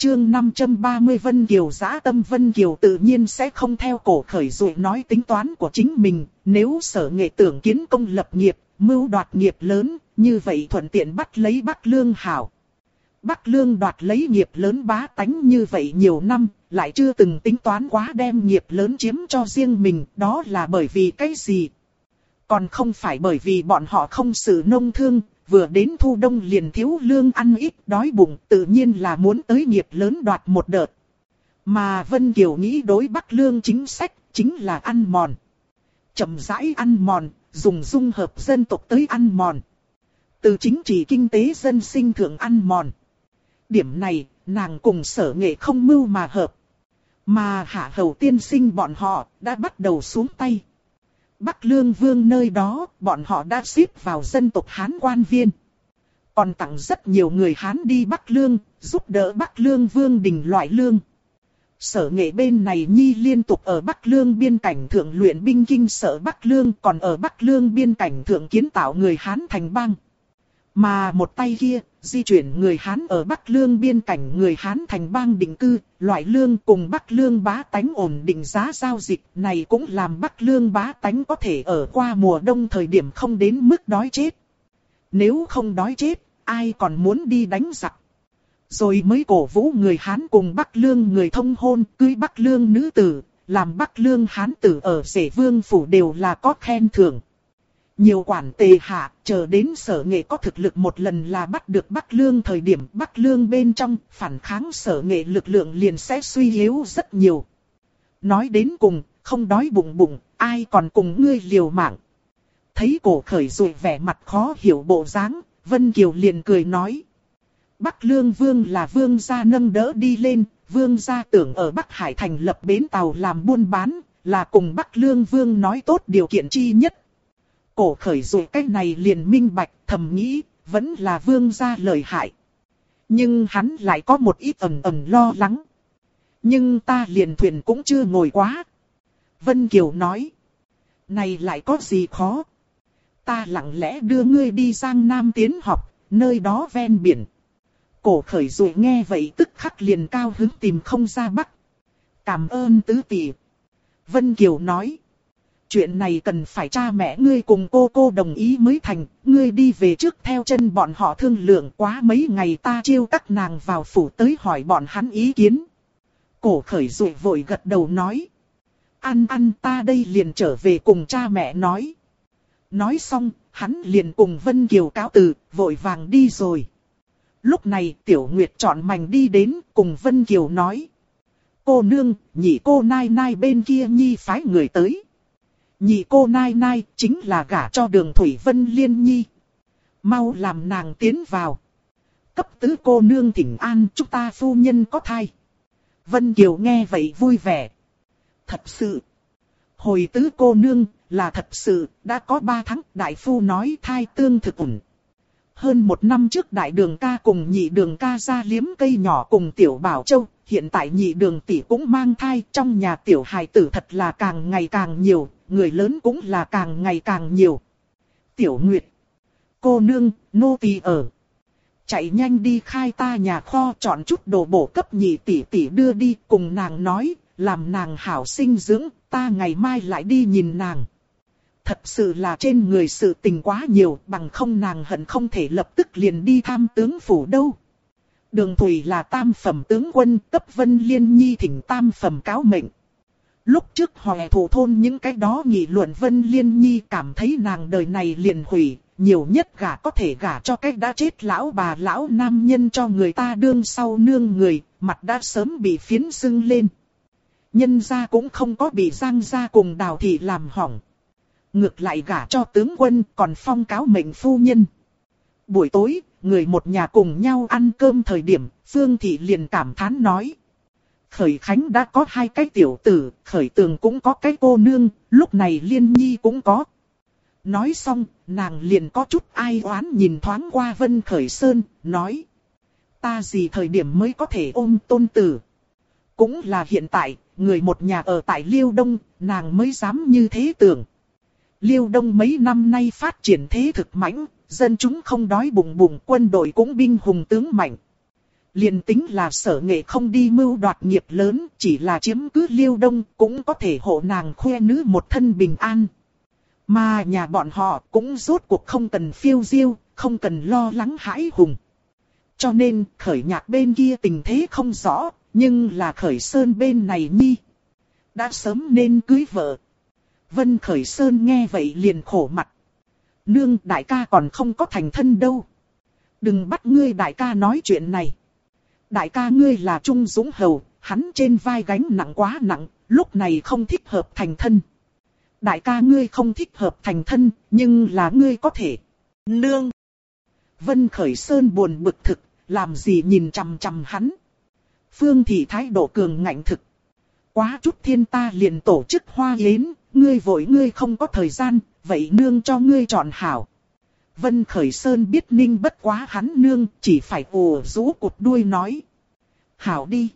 chương 530 Vân Kiều dã tâm. Vân Kiều tự nhiên sẽ không theo Cổ Khởi Dụ nói tính toán của chính mình, nếu Sở Nghệ tưởng kiến công lập nghiệp, mưu đoạt nghiệp lớn, như vậy thuận tiện bắt lấy Bắc Lương hảo. Bắc Lương đoạt lấy nghiệp lớn bá tánh như vậy nhiều năm, lại chưa từng tính toán quá đem nghiệp lớn chiếm cho riêng mình, đó là bởi vì cái gì? Còn không phải bởi vì bọn họ không xử nông thương, vừa đến thu đông liền thiếu lương ăn ít đói bụng, tự nhiên là muốn tới nghiệp lớn đoạt một đợt. Mà Vân Kiều nghĩ đối Bắc Lương chính sách, chính là ăn mòn. Chậm rãi ăn mòn, dùng dung hợp dân tộc tới ăn mòn. Từ chính trị kinh tế dân sinh thượng ăn mòn. Điểm này, nàng cùng Sở Nghệ không mưu mà hợp. Mà Hạ Hầu tiên sinh bọn họ đã bắt đầu xuống tay. Bắc Lương Vương nơi đó, bọn họ đã xếp vào dân tộc Hán quan viên. Còn tặng rất nhiều người Hán đi Bắc Lương, giúp đỡ Bắc Lương Vương đình loại lương. Sở Nghệ bên này nhi liên tục ở Bắc Lương biên cảnh thượng luyện binh kinh sở Bắc Lương, còn ở Bắc Lương biên cảnh thượng kiến tạo người Hán thành bang. Mà một tay kia, di chuyển người Hán ở Bắc Lương biên cảnh người Hán thành bang định cư, loại lương cùng Bắc Lương bá tánh ổn định giá giao dịch này cũng làm Bắc Lương bá tánh có thể ở qua mùa đông thời điểm không đến mức đói chết. Nếu không đói chết, ai còn muốn đi đánh giặc. Rồi mới cổ vũ người Hán cùng Bắc Lương người thông hôn, cưới Bắc Lương nữ tử, làm Bắc Lương Hán tử ở Dễ Vương phủ đều là có khen thưởng. Nhiều quản tề hạ, chờ đến Sở Nghệ có thực lực một lần là bắt được Bắc Lương thời điểm Bắc Lương bên trong, phản kháng Sở Nghệ lực lượng liền sẽ suy yếu rất nhiều. Nói đến cùng, không đói bụng bụng, ai còn cùng ngươi liều mạng. Thấy Cổ Khởi Dụ vẻ mặt khó hiểu bộ dáng, Vân Kiều liền cười nói. Bắc Lương Vương là vương gia nâng đỡ đi lên, vương gia tưởng ở Bắc Hải thành lập bến tàu làm buôn bán, là cùng Bắc Lương Vương nói tốt điều kiện chi nhất. Cổ Khởi Dụ cái này liền minh bạch, thầm nghĩ, vẫn là vương gia lợi hại. Nhưng hắn lại có một ít ẩn lo lắng. Nhưng ta liền thuyền cũng chưa ngồi quá. Vân Kiều nói. Này lại có gì khó. Ta lặng lẽ đưa ngươi đi Giang Nam tiến học, nơi đó ven biển. Cổ Khởi Dụ nghe vậy tức khắc liền cao hứng tìm không ra Bắc. Cảm ơn tứ tỷ. Vân Kiều nói. Chuyện này cần phải cha mẹ ngươi cùng cô đồng ý mới thành, ngươi đi về trước theo chân bọn họ thương lượng, quá mấy ngày ta chiêu các nàng vào phủ tới hỏi bọn hắn ý kiến. Cổ Khởi Dụ vội gật đầu nói. Ăn ta đây liền trở về cùng cha mẹ nói. Nói xong, hắn liền cùng Vân Kiều cáo từ, vội vàng đi rồi. Lúc này Tiểu Nguyệt chọn mảnh đi đến, cùng Vân Kiều nói. Cô nương, nhị cô nai nai bên kia nhi phái người tới. Nhị cô nai nai chính là gả cho Đường Thủy Vân Liên nhi. Mau làm nàng tiến vào. Cấp tứ cô nương thỉnh an, chúng ta phu nhân có thai. Vân Kiều nghe vậy vui vẻ. Thật sự. Hồi tứ cô nương, là thật sự, đã có 3 tháng, đại phu nói thai tương thực ổn. Hơn 1 năm trước đại đường ca cùng nhị đường ca ra liếm cây nhỏ cùng Tiểu Bảo Châu, hiện tại nhị đường tỷ cũng mang thai, trong nhà tiểu hài tử thật là càng ngày càng nhiều, người lớn cũng là càng ngày càng nhiều. Tiểu Nguyệt, cô nương, nô tỳ ở. Chạy nhanh đi khai ta nhà kho chọn chút đồ bổ cấp nhị tỷ tỷ đưa đi, cùng nàng nói, làm nàng hảo sinh dưỡng, ta ngày mai lại đi nhìn nàng. Thật sự là trên người sự tình quá nhiều, bằng không nàng hận không thể lập tức liền đi thăm tướng phủ đâu. Đường Thủy là tam phẩm tướng quân, cấp Vân Liên nhi thỉnh tam phẩm cáo mệnh. Lúc trước Hoè Thủ thôn những cái đó nghị luận Vân Liên nhi cảm thấy nàng đời này liền hủy, nhiều nhất gả có thể gả cho cái đã chết lão bà lão nam nhân cho người ta đương sau nương người, mặt đã sớm bị phiến sưng lên. Nhân gia cũng không có bị Giang gia cùng Đào thị làm hỏng. Ngược lại gả cho tướng quân còn phong cáo mệnh phu nhân. Buổi tối, người một nhà cùng nhau ăn cơm thời điểm, Phương Thị liền cảm thán nói. Khởi Khánh đã có 2 cái tiểu tử, Khởi Tường cũng có cái cô nương, lúc này Liên Nhi cũng có. Nói xong, nàng liền có chút ai oán nhìn thoáng qua Vân Khởi Sơn, nói. Ta gì thời điểm mới có thể ôm tôn tử. Cũng là hiện tại, người một nhà ở tại Liêu Đông, nàng mới dám như thế tưởng. Liêu Đông mấy năm nay phát triển thế thực mãnh, dân chúng không đói bụng bụng, quân đội cũng binh hùng tướng mạnh. Liền tính là Sở Nghệ không đi mưu đoạt nghiệp lớn, chỉ là chiếm cứ Liêu Đông cũng có thể hộ nàng khoe nữ một thân bình an. Mà nhà bọn họ cũng rốt cuộc không cần phiêu diêu, không cần lo lắng hãi hùng. Cho nên Khởi Nhạc bên kia tình thế không rõ, nhưng là Khởi Sơn bên này nhi đã sớm nên cưới vợ. Vân Khởi Sơn nghe vậy liền khổ mặt. Nương, đại ca còn không có thành thân đâu. Đừng bắt ngươi đại ca nói chuyện này. Đại ca ngươi là Trung Dũng Hầu, hắn trên vai gánh nặng quá nặng, lúc này không thích hợp thành thân. Đại ca ngươi không thích hợp thành thân, nhưng là ngươi có thể. Nương! Vân Khởi Sơn buồn bực thực, làm gì nhìn chằm chằm hắn. Phương Thị thái độ cường ngạnh thực. Quá chút thiên ta liền tổ chức hoa yến, ngươi vội ngươi không có thời gian, vậy nương cho ngươi chọn hảo. Vân Khởi Sơn biết ninh bất quá hắn nương, chỉ phải ồ rũ cụt đuôi nói. Hảo đi.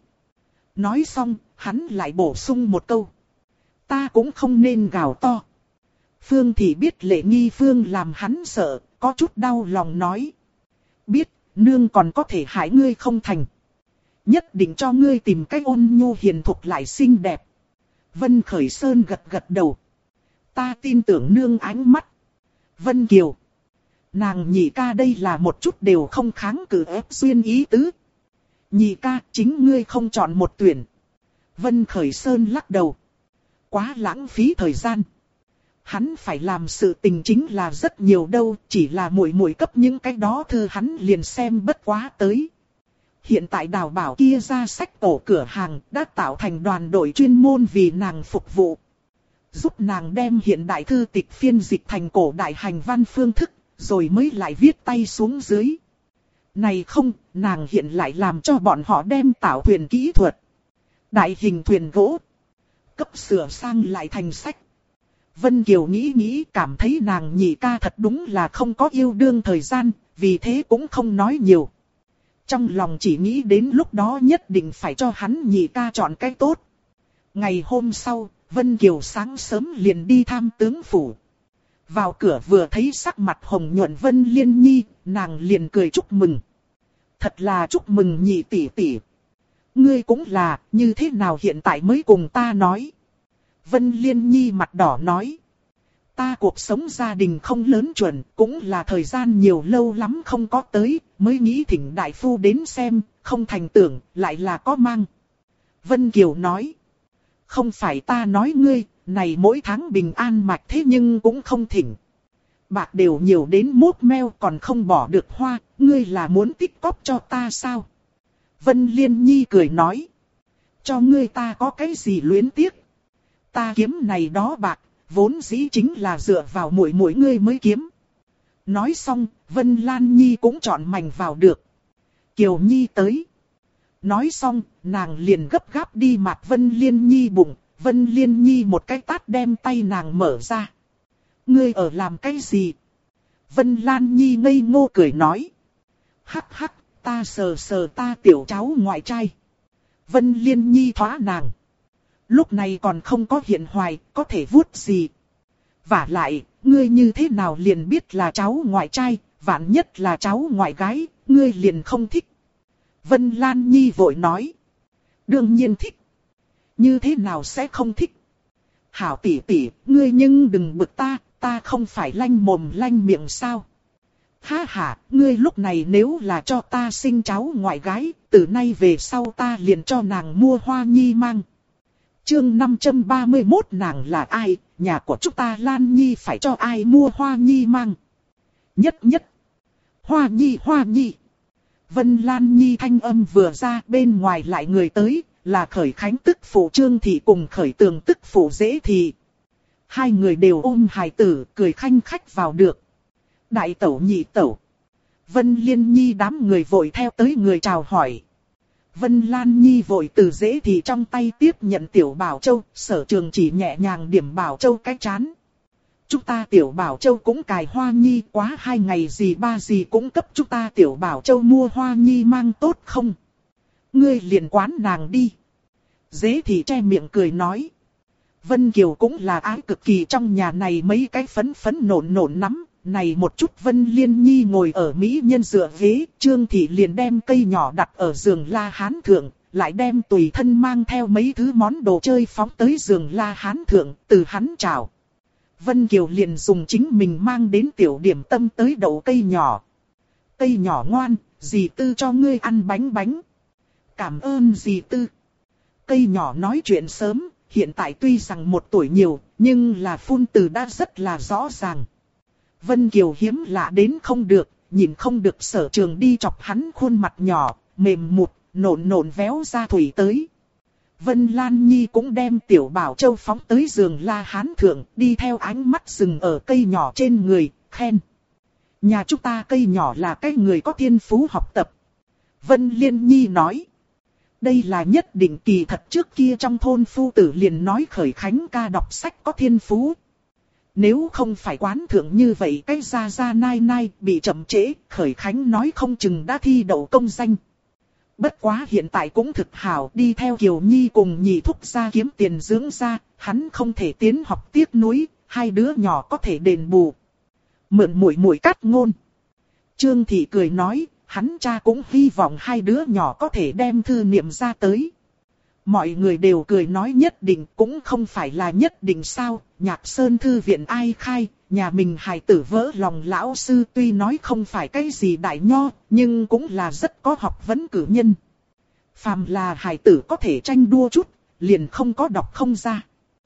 Nói xong, hắn lại bổ sung một câu. Ta cũng không nên gào to. Phương Thị biết Lệ Nghi Phương làm hắn sợ, có chút đau lòng nói. Biết, nương còn có thể hại ngươi không thành. Nhất định cho ngươi tìm cách ôn nhu hiền thục lại xinh đẹp. Vân Khởi Sơn gật gật đầu. Ta tin tưởng nương ánh mắt. Vân Kiều. Nàng nhị ca đây là một chút đều không kháng cự ép xuyên ý tứ. Nhị ca, chính ngươi không chọn một tuyển. Vân Khởi Sơn lắc đầu. Quá lãng phí thời gian. Hắn phải làm sự tình chính là rất nhiều đâu, chỉ là muội muội cấp những cái đó thư hắn liền xem bất quá tới. Hiện tại Đào Bảo kia ra sách cổ cửa hàng đã tạo thành đoàn đội chuyên môn vì nàng phục vụ. Giúp nàng đem hiện đại thư tịch phiên dịch thành cổ đại hành văn phương thức, rồi mới lại viết tay xuống dưới. Này không, nàng hiện lại làm cho bọn họ đem tạo thuyền kỹ thuật. Đại hình thuyền gỗ. Cấp sửa sang lại thành sách. Vân Kiều nghĩ cảm thấy nàng nhị ca thật đúng là không có yêu đương thời gian, vì thế cũng không nói nhiều. Trong lòng chỉ nghĩ đến lúc đó nhất định phải cho hắn nhị ca chọn cái tốt. Ngày hôm sau, Vân Kiều sáng sớm liền đi thăm tướng phủ. Vào cửa vừa thấy sắc mặt hồng nhuận Vân Liên Nhi, nàng liền cười chúc mừng. Thật là chúc mừng nhị tỷ tỷ. Ngươi cũng là, như thế nào hiện tại mới cùng ta nói. Vân Liên Nhi mặt đỏ nói. Ta cuộc sống gia đình không lớn chuẩn, cũng là thời gian nhiều lâu lắm không có tới, mới nghĩ thỉnh đại phu đến xem, không thành tưởng, lại là có mang. Vân Kiều nói. Không phải ta nói ngươi, này mỗi tháng bình an mạch thế nhưng cũng không thỉnh. Bạc đều nhiều đến mốt meo còn không bỏ được hoa, ngươi là muốn tích cóp cho ta sao? Vân Liên Nhi cười nói. Cho ngươi ta có cái gì luyến tiếc? Ta kiếm này đó bạc, vốn dĩ chính là dựa vào mỗi ngươi mới kiếm. Nói xong, Vân Lan Nhi cũng chọn mảnh vào được. Kiều Nhi tới. Nói xong, nàng liền gấp gáp đi mặt Vân Liên Nhi bụng, Vân Liên Nhi một cái tát đem tay nàng mở ra. Ngươi ở làm cái gì? Vân Lan Nhi ngây ngô cười nói. Hắc hắc, ta sờ sờ ta tiểu cháu ngoại trai. Vân Liên Nhi thoá nàng. Lúc này còn không có hiện hoài, có thể vuốt gì. Vả lại, ngươi như thế nào liền biết là cháu ngoại trai, vạn nhất là cháu ngoại gái, ngươi liền không thích. Vân Lan Nhi vội nói. Đương nhiên thích. Như thế nào sẽ không thích? Hảo tỷ tỷ, ngươi nhưng đừng bực ta, ta không phải lanh mồm lanh miệng sao? Ha ha, ngươi lúc này nếu là cho ta sinh cháu ngoại gái, từ nay về sau ta liền cho nàng mua hoa nhi mang. Chương 531 nàng là ai, nhà của chúng ta Lan Nhi phải cho ai mua hoa nhi mang. Nhất. Hoa nhi. Vân Lan Nhi thanh âm vừa ra, bên ngoài lại người tới, là Khởi Khánh tức phụ Trương Thị cùng Khởi Tường tức phụ Dễ Thị. Hai người đều ôm hài tử, cười khanh khách vào được. Đại tẩu nhị tẩu. Vân Liên Nhi đám người vội theo tới người chào hỏi. Vân Lan Nhi vội từ Dễ Thị trong tay tiếp nhận Tiểu Bảo Châu, Sở Trường chỉ nhẹ nhàng điểm Bảo Châu cái chán. Chúng ta Tiểu Bảo Châu cũng cài hoa nhi, quá 2 ngày gì 3 gì cũng cấp chúng ta Tiểu Bảo Châu mua hoa nhi mang tốt không? Ngươi liền quán nàng đi. Dễ Thị che miệng cười nói. Vân Kiều cũng là ái cực kỳ trong nhà này mấy cái phấn nộn nắm, này một chút Vân Liên Nhi ngồi ở mỹ nhân dựa ghế, Trương Thị liền đem cây nhỏ đặt ở giường La Hán thượng, lại đem tùy thân mang theo mấy thứ món đồ chơi phóng tới giường La Hán thượng, từ hắn chào. Vân Kiều liền dùng chính mình mang đến tiểu điểm tâm tới đậu cây nhỏ. Cây nhỏ ngoan, dì Tư cho ngươi ăn bánh bánh. Cảm ơn dì Tư. Cây nhỏ nói chuyện sớm, hiện tại tuy rằng 1 tuổi nhiều, nhưng là phun từ đã rất là rõ ràng. Vân Kiều hiếm lạ đến không được, nhìn không được Sở Trường đi chọc hắn khuôn mặt nhỏ, mềm mụt, nộn nộn véo ra thủy tới. Vân Lan Nhi cũng đem Tiểu Bảo Châu phóng tới giường La Hán thượng, đi theo ánh mắt dừng ở cây nhỏ trên người, khen. Nhà chúng ta cây nhỏ là cái người có thiên phú học tập. Vân Liên Nhi nói. Đây là nhất định, kỳ thật trước kia trong thôn phu tử liền nói Khởi Khánh ca đọc sách có thiên phú. Nếu không phải quán thượng như vậy cái gia gia nai nai bị chậm trễ, Khởi Khánh nói không chừng đã thi đậu công danh. Bất quá hiện tại cũng thực hảo, đi theo Kiều Nhi cùng nhị thúc gia kiếm tiền dưỡng ra, hắn không thể tiến học tiếc nuối, 2 đứa nhỏ có thể đền bù. Mượn muội muội cắt ngôn. Trương Thị cười nói, hắn cha cũng hy vọng 2 đứa nhỏ có thể đem thư niệm ra tới. Mọi người đều cười nói nhất định, cũng không phải là nhất định sao, Nhạc Sơn thư viện ai khai, nhà mình hài tử vỡ lòng lão sư tuy nói không phải cái gì đại nho, nhưng cũng là rất có học vấn cử nhân. Phàm là hài tử có thể tranh đua chút, liền không có đọc không ra.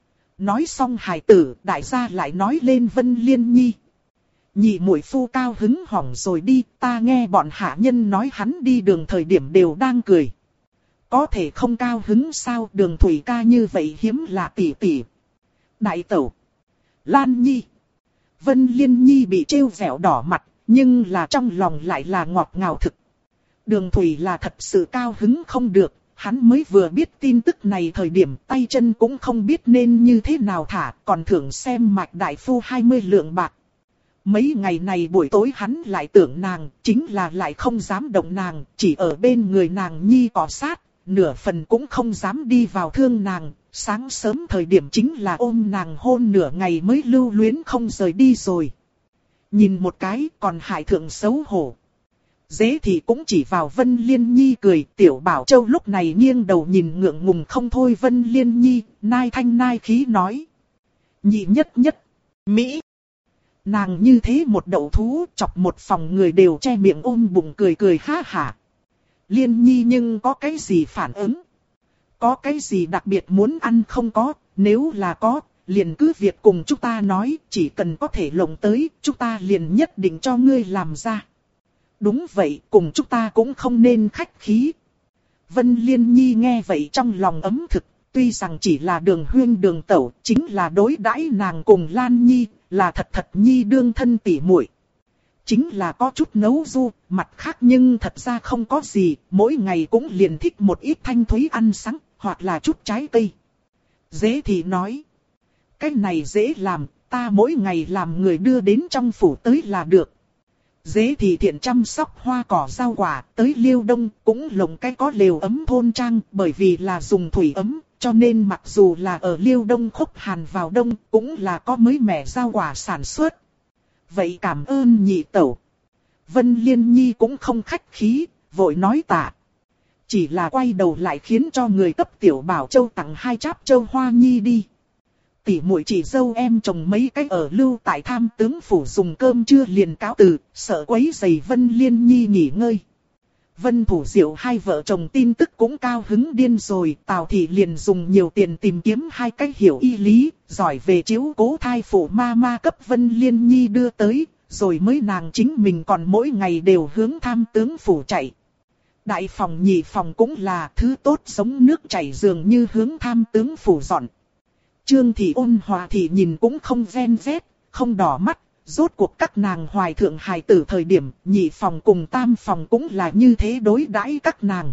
Nói xong hài tử, đại gia lại nói lên Vân Liên Nhi. Nhị muội phu cao hứng hỏng rồi đi, ta nghe bọn hạ nhân nói hắn đi đường thời điểm đều đang cười. Có thể không cao hứng sao, Đường Thủy ca như vậy hiếm lạ tỷ tỷ. Đại tẩu, Lan Nhi, Vân Liên Nhi bị trêu vẻo đỏ mặt, nhưng là trong lòng lại là ngọt ngào thực. Đường Thủy là thật sự cao hứng không được, hắn mới vừa biết tin tức này thời điểm tay chân cũng không biết nên như thế nào thả, còn thưởng xem Mạch đại phu 20 lượng bạc. Mấy ngày này buổi tối hắn lại tưởng nàng, chính là lại không dám động nàng, chỉ ở bên người nàng Nhi cọ sát, nửa phần cũng không dám đi vào thương nàng. Sáng sớm thời điểm chính là ôm nàng hôn nửa ngày mới lưu luyến không rời đi rồi. Nhìn một cái còn hại thượng xấu hổ. Dễ thì cũng chỉ vào Vân Liên Nhi cười, Tiểu Bảo Châu lúc này nghiêng đầu nhìn ngượng ngùng không thôi Vân Liên Nhi, nai thanh nai khí nói. Nhị nhất nhất, Mỹ. Nàng như thế một đậu thú, chọc một phòng người đều che miệng ôm bụng cười cười ha hả. Liên Nhi nhưng có cái gì phản ứng? Có cái gì đặc biệt muốn ăn không có, nếu là có, liền cứ việc cùng chúng ta nói, chỉ cần có thể lộng tới, chúng ta liền nhất định cho ngươi làm ra. Đúng vậy, cùng chúng ta cũng không nên khách khí. Vân Liên Nhi nghe vậy trong lòng ấm thực, tuy rằng chỉ là Đường huyên Đường tẩu, chính là đối đãi nàng cùng Lan Nhi, là thật thật Nhi đương thân tỉ muội. Chính là có chút nấu du, mặt khác nhưng thật ra không có gì, mỗi ngày cũng liền thích một ít thanh thúy ăn sáng, hoặc là chút trái cây. Dễ thì nói, cái này dễ làm, ta mỗi ngày làm người đưa đến trong phủ tới là được. Dễ thì thiện chăm sóc hoa cỏ rau quả, tới Liêu Đông cũng lồng cái có lều ấm thôn trang, bởi vì là dùng thủy ấm, cho nên mặc dù là ở Liêu Đông khúc hàn vào đông, cũng là có mới mẻ rau quả sản xuất. Vậy cảm ơn nhị tẩu. Vân Liên Nhi cũng không khách khí, vội nói tạ. Chỉ là quay đầu lại khiến cho người cấp Tiểu Bảo Châu tặng 2 cháp châu hoa nhi đi. Tỷ muội chị dâu em chồng mấy cái ở lưu tại Tham tướng phủ dùng cơm trưa liền cáo từ, sợ quấy rầy Vân Liên Nhi nghỉ ngơi. Vân Thủ Diệu hai vợ chồng tin tức cũng cao hứng điên rồi, Tào Thị liền dùng nhiều tiền tìm kiếm 2 cái hiểu y lý, giỏi về chiếu cố thai phụ ma cấp Vân Liên Nhi đưa tới, rồi mới nàng chính mình còn mỗi ngày đều hướng Tham tướng phủ chạy. Đại phòng nhị phòng cũng là thứ tốt giống nước chảy dường như hướng Tham tướng phủ dọn. Trương Thị Ôn Hòa Thị nhìn cũng không ven vét, không đỏ mắt. Rốt cuộc các nàng hoài thượng hài tử thời điểm, nhị phòng cùng tam phòng cũng là như thế đối đãi các nàng.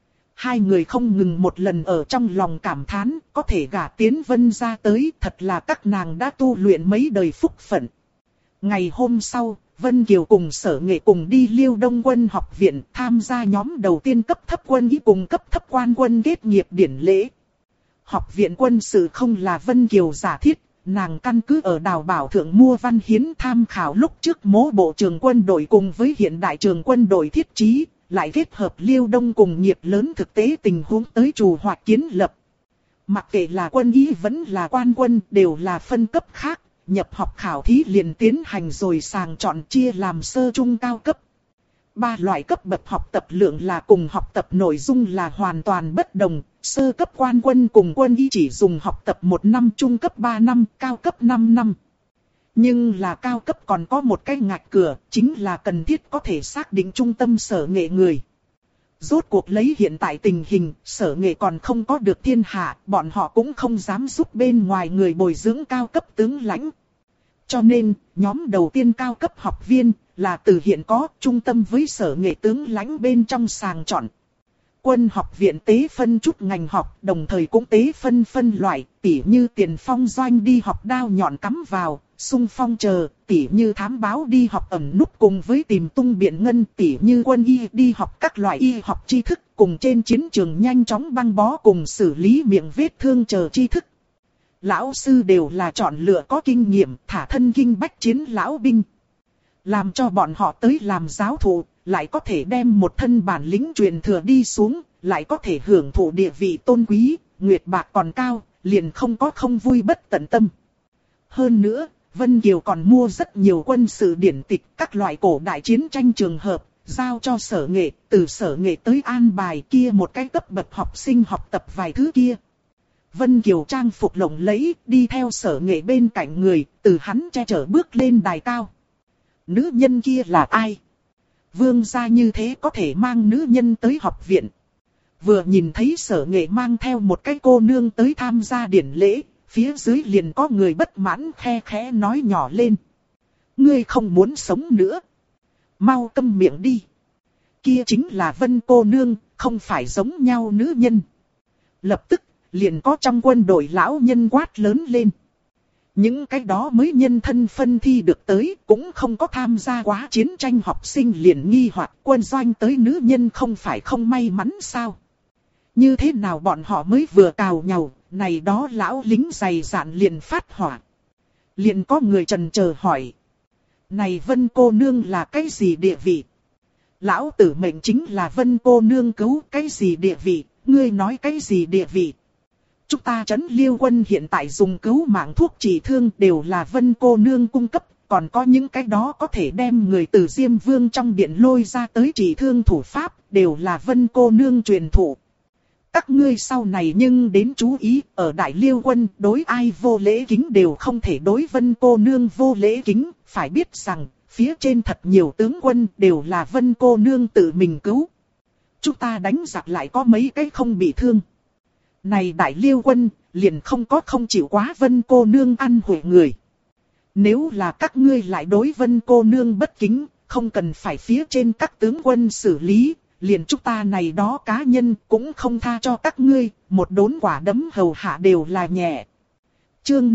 2 người không ngừng một lần ở trong lòng cảm thán, có thể gả tiến Vân ra tới, thật là các nàng đã tu luyện mấy đời phúc phận. Ngày hôm sau, Vân Kiều cùng Sở Nghệ cùng đi Liêu Đông Quân học viện tham gia nhóm đầu tiên cấp thấp quân y cùng cấp thấp quan quân kết nghiệp điển lễ. Học viện quân sự không là Vân Kiều giả thiết. nàng căn cứ ở Đào Bảo Thượng mua văn hiến tham khảo lúc trước mỗ bộ trường quân đội cùng với hiện đại trường quân đội thiết trí, lại kết hợp Liêu Đông cùng nghiệp lớn thực tế tình huống tới trù hoạt kiến lập. Mặc kệ là quân y vẫn là quan quân đều là phân cấp khác, nhập học khảo thí liền tiến hành rồi sàng chọn chia làm sơ trung cao cấp. 3 loại cấp bậc học tập lượng là cùng học tập nội dung là hoàn toàn bất đồng, sơ cấp quan quân cùng quân y chỉ dùng học tập 1 năm, trung cấp 3 năm, cao cấp 5 năm. Nhưng là cao cấp còn có một cái ngạch cửa, chính là cần thiết có thể xác định trung tâm sở nghệ người. Rốt cuộc lấy hiện tại tình hình, sở nghệ còn không có được thiên hạ, bọn họ cũng không dám giúp bên ngoài người bồi dưỡng cao cấp tướng lãnh. Cho nên, nhóm đầu tiên cao cấp học viên là từ hiện có trung tâm với sở nghệ tướng lãnh bên trong sàng chọn. Quân học viện tế phân chút ngành học, đồng thời cũng tế phân loại, tỉ như tiền phong doanh đi học đao nhọn cắm vào, xung phong chờ, tỉ như thám báo đi học ẩn núp cùng với tìm tung biện ngân, tỉ như quân y đi học các loại y học tri thức, cùng trên chiến trường nhanh chóng băng bó cùng xử lý miệng vết thương chờ tri thức. Lão sư đều là chọn lựa có kinh nghiệm, thả thân kinh bách chiến lão binh. Làm cho bọn họ tới làm giáo thụ, lại có thể đem một thân bản lĩnh truyền thừa đi xuống, lại có thể hưởng thụ địa vị tôn quý, nguyệt bạc còn cao, liền không có không vui bất tận tâm. Hơn nữa, Vân Kiều còn mua rất nhiều quân sự điển tịch, các loại cổ đại chiến tranh trường hợp, giao cho sở nghệ, từ sở nghệ tới an bài kia một cái cấp bậc học sinh học tập vài thứ kia. Vân Kiều trang phục lộng lẫy, đi theo sở nghệ bên cạnh người, từ hắn che chở bước lên đài cao. Nữ nhân kia là ai? Vương gia như thế có thể mang nữ nhân tới học viện. Vừa nhìn thấy sở nghệ mang theo một cái cô nương tới tham gia điển lễ, phía dưới liền có người bất mãn khe khẽ nói nhỏ lên. Ngươi không muốn sống nữa. Mau câm miệng đi. Kia chính là Vân cô nương, không phải giống nhau nữ nhân. Lập tức, liền có trong quân đội lão nhân quát lớn lên. Những cái đó mới nhân thân phân thi được tới, cũng không có tham gia quá chiến tranh học sinh liền nghi hoặc quân doanh tới nữ nhân không phải không may mắn sao? Như thế nào bọn họ mới vừa cào nhàu, này đó lão lính dày dạn liền phát hỏa. Liền có người trần chờ hỏi. Này Vân cô nương là cái gì địa vị? Lão tử mệnh chính là Vân cô nương cứu cái gì địa vị, ngươi nói cái gì địa vị? Chúng ta trấn Liêu quân hiện tại dùng cứu mạng thuốc trị thương đều là Vân cô nương cung cấp, còn có những cái đó có thể đem người từ Diêm Vương trong điện lôi ra tới trị thương thủ pháp, đều là Vân cô nương truyền thụ. Các ngươi sau này nhưng đến chú ý, ở Đại Liêu quân đối ai vô lễ kính đều không thể đối Vân cô nương vô lễ kính, phải biết rằng, phía trên thật nhiều tướng quân đều là Vân cô nương tự mình cứu. Chúng ta đánh giặc lại có mấy cái không bị thương. Này Đại Liêu quân, liền không có không chịu quá Vân cô nương ăn hủy người. Nếu là các ngươi lại đối Vân cô nương bất kính, không cần phải phía trên các tướng quân xử lý, liền chúng ta này đó cá nhân cũng không tha cho các ngươi, một đốn quả đấm hầu hạ đều là nhẹ. Chương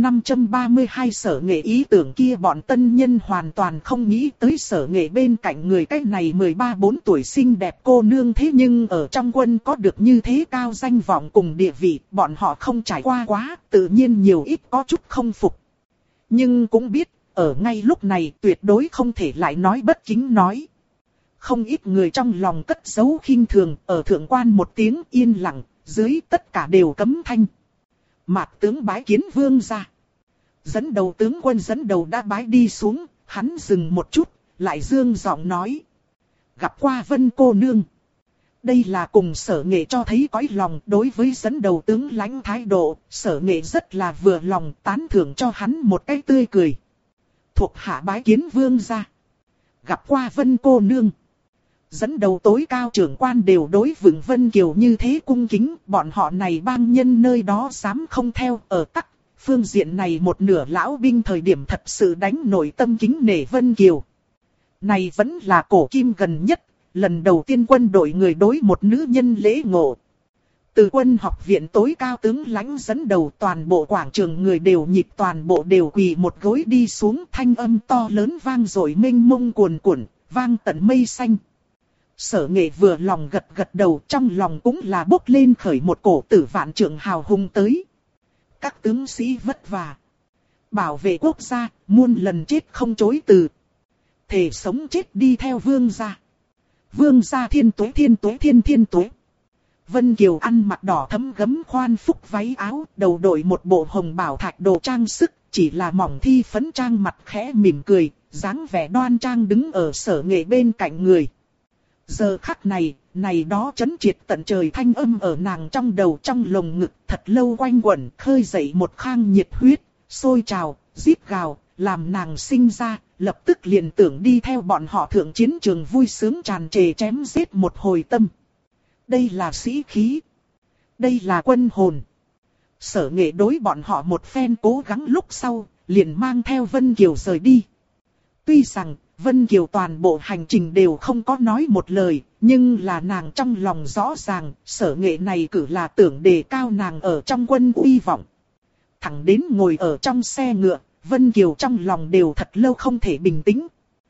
532 sở nghệ ý tưởng kia bọn tân nhân hoàn toàn không nghĩ tới sở nghệ bên cạnh người cái này 13-14 tuổi xinh đẹp cô nương thế nhưng ở trong quân có được như thế cao danh vọng cùng địa vị, bọn họ không trải qua quá, tự nhiên nhiều ít có chút không phục. Nhưng cũng biết, ở ngay lúc này tuyệt đối không thể lại nói bất kính nói. Không ít người trong lòng cất giấu khinh thường, ở thượng quan một tiếng yên lặng, dưới tất cả đều cấm thanh. Mạc tướng bái kiến vương ra. Dẫn đầu tướng quân dẫn đầu đã bái đi xuống, hắn dừng một chút, lại dương giọng nói. Gặp qua Vân cô nương. Đây là cùng sở nghệ cho thấy cõi lòng đối với dẫn đầu tướng lãnh thái độ, sở nghệ rất là vừa lòng tán thưởng cho hắn một cái tươi cười. Thuộc hạ bái kiến vương ra. Gặp qua Vân cô nương. Dẫn đầu tối cao trưởng quan đều đối vững Vân Kiều như thế cung kính, bọn họ này bang nhân nơi đó dám không theo ở tắc. Phương diện này một nửa lão binh thời điểm thật sự đánh nổi tâm kính nể Vân Kiều. Này vẫn là cổ kim gần nhất, lần đầu tiên quân đội người đối một nữ nhân lễ ngộ. Từ quân học viện tối cao tướng lãnh dẫn đầu toàn bộ quảng trường người đều nhịp toàn bộ đều quỳ một gối đi xuống thanh âm to lớn vang dội mênh mông cuồn cuộn, vang tận mây xanh. Sở nghệ vừa lòng gật gật đầu trong lòng cũng là bốc lên khởi một cổ tử vạn trượng hào hùng tới. Các tướng sĩ vất vả. bảo vệ quốc gia, muôn lần chết không chối từ. Thề sống chết đi theo vương gia. Vương gia thiên tuế thiên tuế thiên thiên tuế. Vân Kiều ăn mặc đỏ thấm gấm khoan phúc váy áo, đầu đội một bộ hồng bảo thạch đồ trang sức, chỉ là mỏng thi phấn trang mặt khẽ mỉm cười, dáng vẻ đoan trang đứng ở Sở Nghệ bên cạnh người. Giờ khắc này, này đó chấn triệt tận trời thanh âm ở nàng trong đầu trong lồng ngực thật lâu quanh quẩn, khơi dậy một khang nhiệt huyết, sôi trào, rít gào, làm nàng sinh ra, lập tức liền tưởng đi theo bọn họ thượng chiến trường vui sướng tràn trề chém giết một hồi tâm. Đây là sĩ khí. Đây là quân hồn. Sở Nghệ đối bọn họ một phen cố gắng lúc sau, liền mang theo Vân Kiều rời đi. Tuy rằng, Vân Kiều toàn bộ hành trình đều không có nói một lời, nhưng là nàng trong lòng rõ ràng, Sở Nghệ này cử là tưởng đề cao nàng ở trong quân uy vọng. Thẳng đến ngồi ở trong xe ngựa, Vân Kiều trong lòng đều thật lâu không thể bình tĩnh.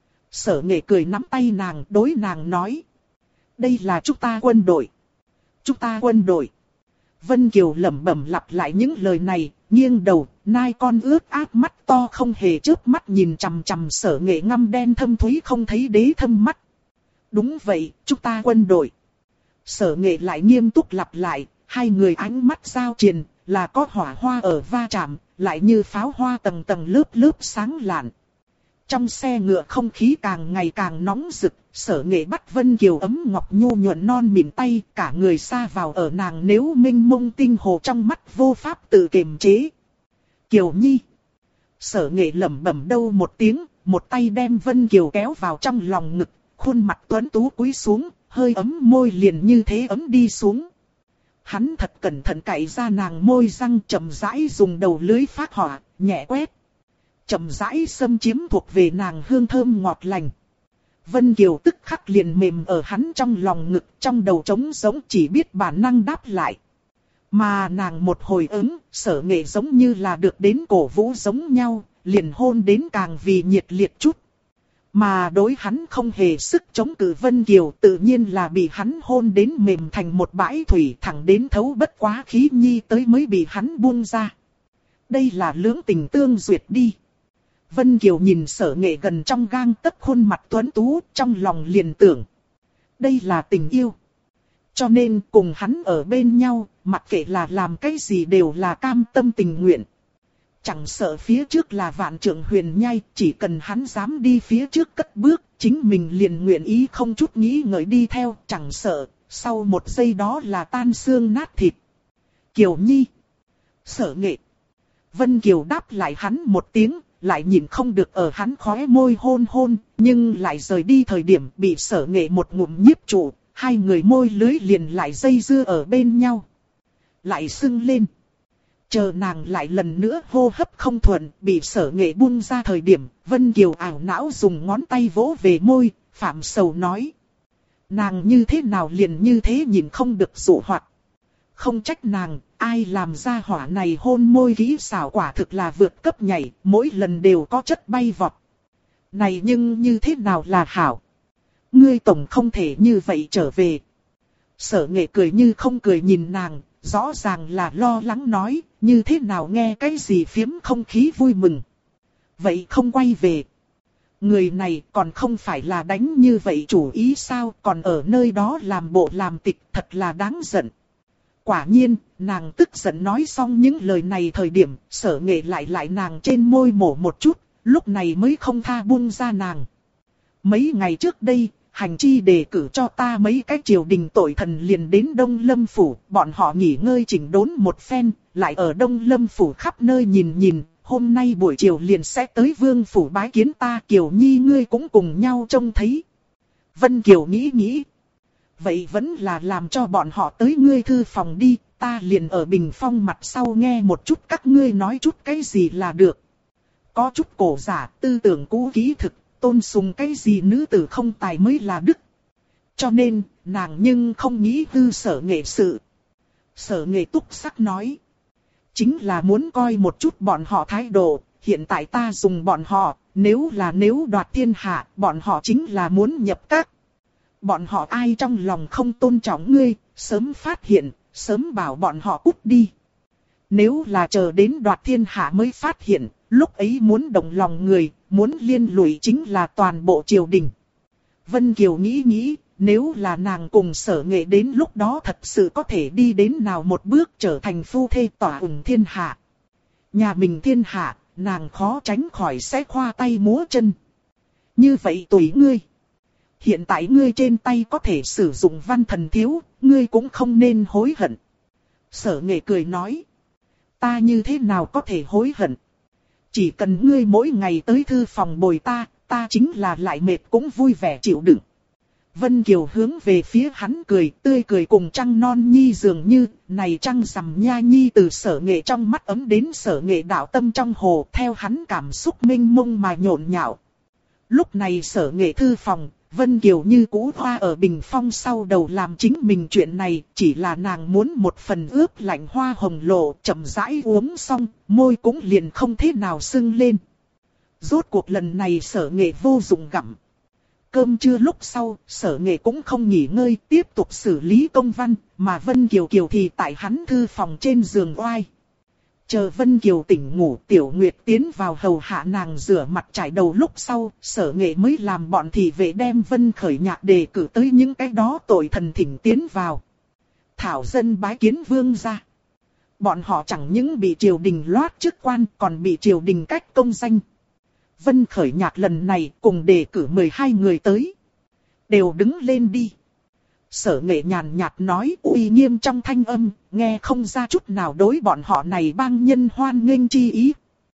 Sở Nghệ cười nắm tay nàng, đối nàng nói. Đây là chúng ta quân đội. Chúng ta quân đội. Vân Kiều lẩm bẩm lặp lại những lời này, nghiêng đầu, nai con ướt át mắt to không hề chớp mắt nhìn chằm chằm Sở Nghệ ngăm đen thâm thúy không thấy đế thâm mắt. Đúng vậy, chúng ta quân đội. Sở Nghệ lại nghiêm túc lặp lại, hai người ánh mắt giao triền, là có hỏa hoa ở va chạm, lại như pháo hoa tầng tầng lớp lớp sáng lạn. Trong xe ngựa không khí càng ngày càng nóng rực, Sở Nghệ bắt Vân Kiều ấm ngọc nhu nhuận non mịn tay, cả người sa vào ở nàng nếu minh mông tinh hồ trong mắt vô pháp tự kiềm chế. Kiều Nhi. Sở Nghệ lẩm bẩm đâu một tiếng, một tay đem Vân Kiều kéo vào trong lòng ngực, khuôn mặt tuấn tú cúi xuống, hơi ấm môi liền như thế ấm đi xuống. Hắn thật cẩn thận cạy ra nàng môi răng, chậm rãi dùng đầu lưới phát hỏa, nhẹ quét. Chậm rãi xâm chiếm thuộc về nàng hương thơm ngọt lành. Vân Kiều tức khắc liền mềm ở hắn trong lòng ngực, trong đầu trống giống chỉ biết bản năng đáp lại. Mà nàng một hồi ứng, Sở Nghệ giống như là được đến cổ vũ giống nhau, liền hôn đến càng vì nhiệt liệt chút. Mà đối hắn không hề sức chống cự Vân Kiều tự nhiên là bị hắn hôn đến mềm thành một bãi thủy thẳng đến thấu bất quá khí nhi tới mới bị hắn buông ra. Đây là lưỡng tình tương duyệt đi. Vân Kiều nhìn Sở Nghệ gần trong gang tấc khuôn mặt tuấn tú, trong lòng liền tưởng. Đây là tình yêu. Cho nên cùng hắn ở bên nhau, mặc kệ là làm cái gì đều là cam tâm tình nguyện. Chẳng sợ phía trước là vạn trượng huyền nhai, chỉ cần hắn dám đi phía trước cất bước, chính mình liền nguyện ý không chút nghĩ ngợi đi theo, chẳng sợ, sau một giây đó là tan xương nát thịt. Kiều Nhi. Sở Nghệ. Vân Kiều đáp lại hắn một tiếng, lại nhìn không được ở hắn khóe môi hôn hôn, nhưng lại rời đi thời điểm bị Sở Nghệ một ngụm nhiếp trụ, hai người môi lưới liền lại dây dưa ở bên nhau. Lại sưng lên. Chờ nàng lại lần nữa hô hấp không thuận, bị Sở Nghệ buông ra thời điểm, Vân Kiều ảo não dùng ngón tay vỗ về môi, phạm sầu nói. Nàng như thế nào liền như thế nhìn không được dụ hoặc. Không trách nàng, ai làm ra hỏa này hôn môi kỹ xảo quả thực là vượt cấp nhảy, mỗi lần đều có chất bay vọt. Này nhưng như thế nào là hảo? Ngươi tổng không thể như vậy trở về. Sở Nghệ cười như không cười nhìn nàng, rõ ràng là lo lắng nói, như thế nào nghe cái gì phiếm không khí vui mừng. Vậy không quay về. Người này còn không phải là đánh như vậy chủ ý sao, còn ở nơi đó làm bộ làm tịch, thật là đáng giận. Quả nhiên, nàng tức giận nói xong những lời này thời điểm, Sở Nghệ lại nàng trên môi mổ một chút, lúc này mới không tha buông ra nàng. Mấy ngày trước đây, hành chi đề cử cho ta mấy cái triều đình tội thần liền đến Đông Lâm Phủ, bọn họ nghỉ ngơi chỉnh đốn một phen, lại ở Đông Lâm Phủ khắp nơi nhìn, hôm nay buổi chiều liền sẽ tới Vương Phủ bái kiến ta. Kiều Nhi ngươi cũng cùng nhau trông thấy. Vân Kiều nghĩ. Vậy vẫn là làm cho bọn họ tới ngươi thư phòng đi, ta liền ở bình phong mặt sau nghe một chút các ngươi nói chút cái gì là được. Có chút cổ giả, tư tưởng cũ kỹ thực, tôn sùng cái gì nữ tử không tài mới là đức. Cho nên, nàng nhưng không nghĩ hư Sở Nghệ sự. Sở Nghệ túc sắc nói. Chính là muốn coi một chút bọn họ thái độ, hiện tại ta dùng bọn họ, nếu đoạt thiên hạ, bọn họ chính là muốn nhập các. Bọn họ ai trong lòng không tôn trọng ngươi, sớm phát hiện, sớm bảo bọn họ cút đi. Nếu là chờ đến đoạt thiên hạ mới phát hiện, Lúc ấy muốn động lòng người, muốn liên lụy chính là toàn bộ triều đình. Vân Kiều nghĩ nghĩ, nếu là nàng cùng Sở Nghệ đến lúc đó thật sự có thể đi đến nào một bước trở thành phu thê tỏa ủng thiên hạ. Nhà mình thiên hạ, nàng khó tránh khỏi sẽ khoa tay múa chân. Như vậy tùy ngươi. Hiện tại ngươi trên tay có thể sử dụng văn thần thiếu, ngươi cũng không nên hối hận. Sở Nghệ cười nói. Ta như thế nào có thể hối hận? Chỉ cần ngươi mỗi ngày tới thư phòng bồi ta, ta chính là lại mệt cũng vui vẻ chịu đựng. Vân Kiều hướng về phía hắn cười, tươi cười cùng trăng non nhi dường như, này trăng rằm nha nhi từ Sở Nghệ trong mắt ấm đến Sở Nghệ đạo tâm trong hồ, theo hắn cảm xúc mênh mông mà nhộn nhạo. Lúc này Sở Nghệ thư phòng, Vân Kiều như cũ hoa ở bình phong sau đầu làm chính mình chuyện này, chỉ là nàng muốn một phần ướp lạnh hoa hồng lộ, chậm rãi uống xong, môi cũng liền không thế nào sưng lên. Rốt cuộc lần này Sở Nghệ vô dụng gặm. Cơm trưa lúc sau, Sở Nghệ cũng không nghỉ ngơi, tiếp tục xử lý công văn, mà Vân Kiều thì tại hắn thư phòng trên giường oai. Chờ Vân Kiều tỉnh ngủ, Tiểu Nguyệt tiến vào hầu hạ nàng rửa mặt trải đầu lúc sau, Sở Nghệ mới làm bọn thị vệ đem Vân Khởi Nhạc đề cử tới những cái đó tội thần thỉnh tiến vào. Thảo dân bái kiến vương gia. Bọn họ chẳng những bị triều đình loát chức quan, còn bị triều đình cách công danh. Vân Khởi Nhạc lần này cùng đề cử 12 người tới. Đều đứng lên đi. Sở Nghệ nhàn nhạt nói, uy nghiêm trong thanh âm, nghe không ra chút nào đối bọn họ này bang nhân hoan nghênh chi ý.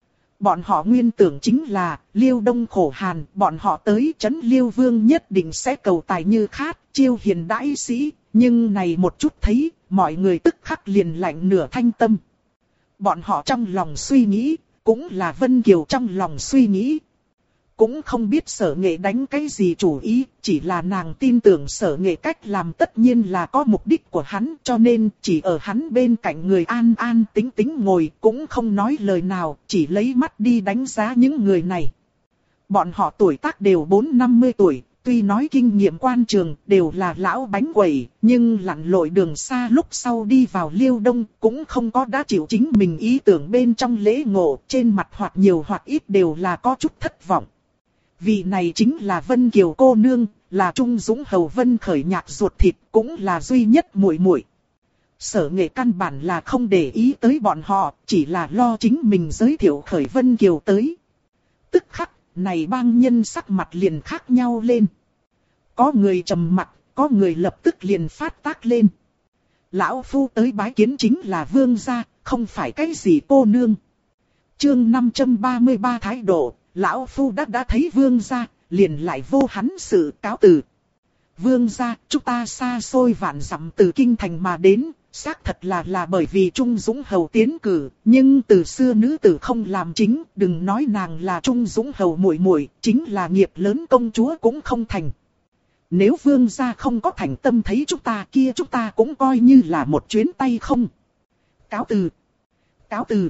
Bọn họ nguyên tưởng chính là, Liêu Đông khổ hàn, bọn họ tới trấn Liêu Vương nhất định sẽ cầu tài như khát, chiêu hiền đãi sĩ, nhưng này một chút thấy, mọi người tức khắc liền lạnh nửa thanh tâm. Bọn họ trong lòng suy nghĩ, cũng là Vân Kiều trong lòng suy nghĩ. Cũng không biết Sở Nghệ đánh cái gì chủ ý, chỉ là nàng tin tưởng Sở Nghệ cách làm tất nhiên là có mục đích của hắn, cho nên chỉ ở hắn bên cạnh người an an tính tính ngồi, cũng không nói lời nào, chỉ lấy mắt đi đánh giá những người này. Bọn họ tuổi tác đều 40-50 tuổi, tuy nói kinh nghiệm quan trường đều là lão bánh quẩy, nhưng lặn lội đường xa lúc sau đi vào Liêu Đông cũng không có đã chịu chính mình ý tưởng bên trong lễ ngộ, trên mặt hoặc nhiều hoặc ít đều là có chút thất vọng. Vị này chính là Vân Kiều cô nương, là Trung Dũng hầu Vân Khởi Nhạc ruột thịt, cũng là duy nhất muội muội. Sở Nghệ căn bản là không để ý tới bọn họ, chỉ là lo chính mình giới thiệu Khởi Vân Kiều tới. Tức khắc, này bang nhân sắc mặt liền khác nhau lên. Có người trầm mặt, có người lập tức liền phát tác lên. Lão phu tới bái kiến chính là vương gia, không phải cái gì cô nương. Chương 533 thái độ. Lão phu đã thấy vương gia, liền lại vô hắn sự cáo từ. Vương gia, chúng ta xa xôi vạn dặm từ kinh thành mà đến, xác thật là bởi vì Trung Dũng hầu tiến cử, nhưng từ xưa nữ tử không làm chính, đừng nói nàng là Trung Dũng hầu muội muội, chính là nghiệp lớn công chúa cũng không thành. Nếu vương gia không có thành tâm thấy chúng ta kia, chúng ta cũng coi như là một chuyến tay không. Cáo từ. Cáo từ.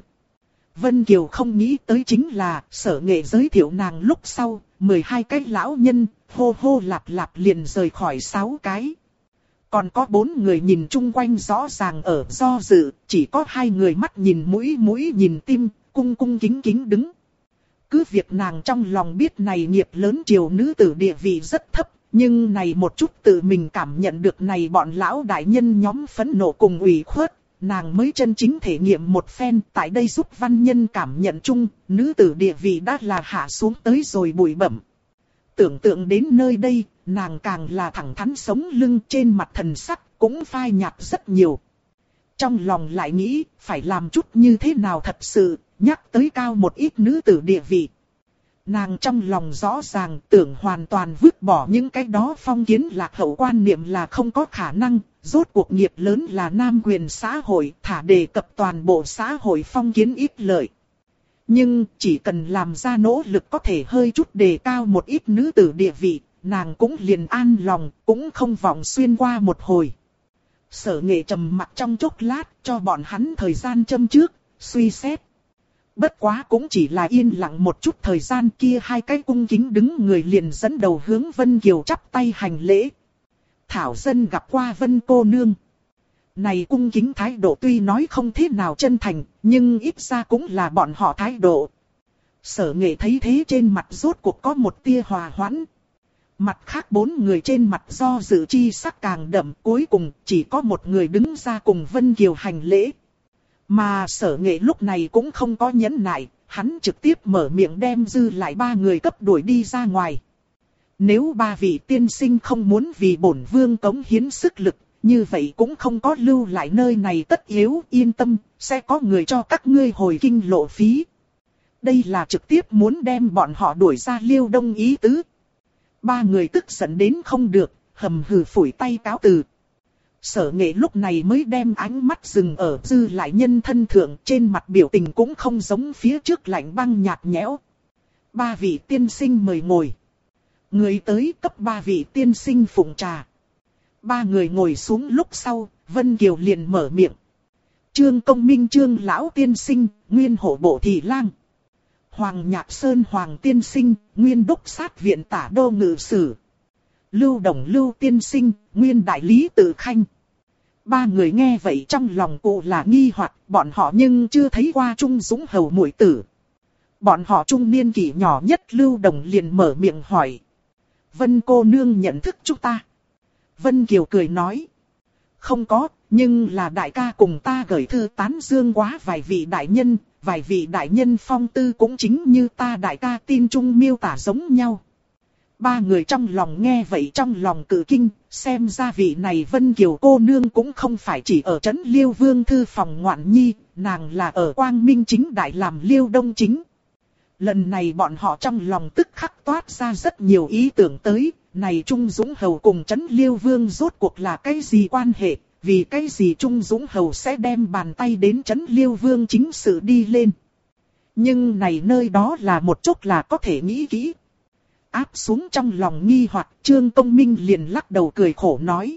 Vân Kiều không nghĩ tới chính là Sở Nghệ giới thiệu nàng lúc sau, 12 cái lão nhân, hô hô lạp lạp liền rời khỏi 6 cái. Còn có 4 người nhìn chung quanh rõ ràng ở do dự, chỉ có 2 người mắt nhìn mũi mũi nhìn tim, cung cung kính kính đứng. Cứ việc nàng trong lòng biết này nghiệp lớn triều nữ tử địa vị rất thấp, nhưng này một chút tự mình cảm nhận được này bọn lão đại nhân nhóm phẫn nộ cùng ủy khuất. Nàng mới chân chính thể nghiệm một phen, tại đây giúp văn nhân cảm nhận chung, nữ tử địa vị đã là hạ xuống tới rồi bụi bẩm. Tưởng tượng đến nơi đây, nàng càng là thẳng thắn sống lưng, trên mặt thần sắc, cũng phai nhạt rất nhiều. Trong lòng lại nghĩ, phải làm chút như thế nào thật sự, nhắc tới cao một ít nữ tử địa vị. Nàng trong lòng rõ ràng tưởng hoàn toàn vứt bỏ những cái đó phong kiến lạc hậu quan niệm là không có khả năng, rốt cuộc nghiệp lớn là nam quyền xã hội, thả đề cập toàn bộ xã hội phong kiến ít lợi. Nhưng chỉ cần làm ra nỗ lực có thể hơi chút đề cao một ít nữ tử địa vị, nàng cũng liền an lòng, cũng không vọng xuyên qua một hồi. Sở Nghệ trầm mặc trong chốc lát, cho bọn hắn thời gian châm trước, suy xét. Bất quá cũng chỉ là yên lặng một chút thời gian kia, 2 cái cung kính đứng người liền dẫn đầu hướng Vân Kiều chắp tay hành lễ. Thảo dân gặp qua Vân cô nương. Này cung kính thái độ tuy nói không thế nào chân thành, nhưng ít ra cũng là bọn họ thái độ. Sở Nghệ thấy thế trên mặt rốt cuộc có một tia hòa hoãn. Mặt khác 4 người trên mặt do dự chi sắc càng đậm, cuối cùng chỉ có một người đứng ra cùng Vân Kiều hành lễ. Mà Sở Nghệ lúc này cũng không có nhẫn nại, hắn trực tiếp mở miệng đem dư lại 3 người cấp đuổi đi ra ngoài. Nếu 3 vị tiên sinh không muốn vì bổn vương cống hiến sức lực, như vậy cũng không có lưu lại nơi này tất yếu, yên tâm, sẽ có người cho các ngươi hồi kinh lộ phí. Đây là trực tiếp muốn đem bọn họ đuổi ra Liêu Đông ý tứ. 3 người tức giận đến không được, hầm hừ phủi tay cáo từ. Sở Nghệ lúc này mới đem ánh mắt dừng ở dư lại nhân thân thượng, trên mặt biểu tình cũng không giống phía trước lạnh băng nhạt nhẽo. 3 vị tiên sinh mời ngồi. Người tới cấp 3 vị tiên sinh phụng trà. 3 người ngồi xuống lúc sau, Vân Kiều liền mở miệng. Trương Công Minh Trương lão tiên sinh, nguyên hổ bộ thị lang. Hoàng Nhạc Sơn Hoàng tiên sinh, nguyên đốc sát viện tả đô ngự sử. Lưu Đồng Lưu tiên sinh, nguyên đại lý tự khanh. 3 người nghe vậy trong lòng cụ là nghi hoặc, bọn họ nhưng chưa thấy qua Trung Dũng hầu muội tử. Bọn họ trung niên kỷ nhỏ nhất Lưu Đồng liền mở miệng hỏi. Vân cô nương nhận thức chúng ta. Vân Kiều cười nói. Không có, nhưng là đại ca cùng ta gửi thư tán dương quá vài vị đại nhân phong tư cũng chính như ta đại ca tin trung miêu tả giống nhau. 3 người trong lòng nghe vậy trong lòng cự kinh, xem ra vị này Vân Kiều cô nương cũng không phải chỉ ở trấn Liêu Vương thư phòng ngoạn nhi, nàng là ở Quang Minh chính đại làm Liêu Đông chính. Lần này bọn họ trong lòng tức khắc toát ra rất nhiều ý tưởng tới, này Trung Dũng Hầu cùng trấn Liêu Vương rốt cuộc là cái gì quan hệ, vì cái gì Trung Dũng Hầu sẽ đem bàn tay đến trấn Liêu Vương chính sự đi lên. Nhưng này nơi đó là một chút là có thể nghĩ kỹ. Áp xuống trong lòng nghi hoặc, Trương Công Minh liền lắc đầu cười khổ nói.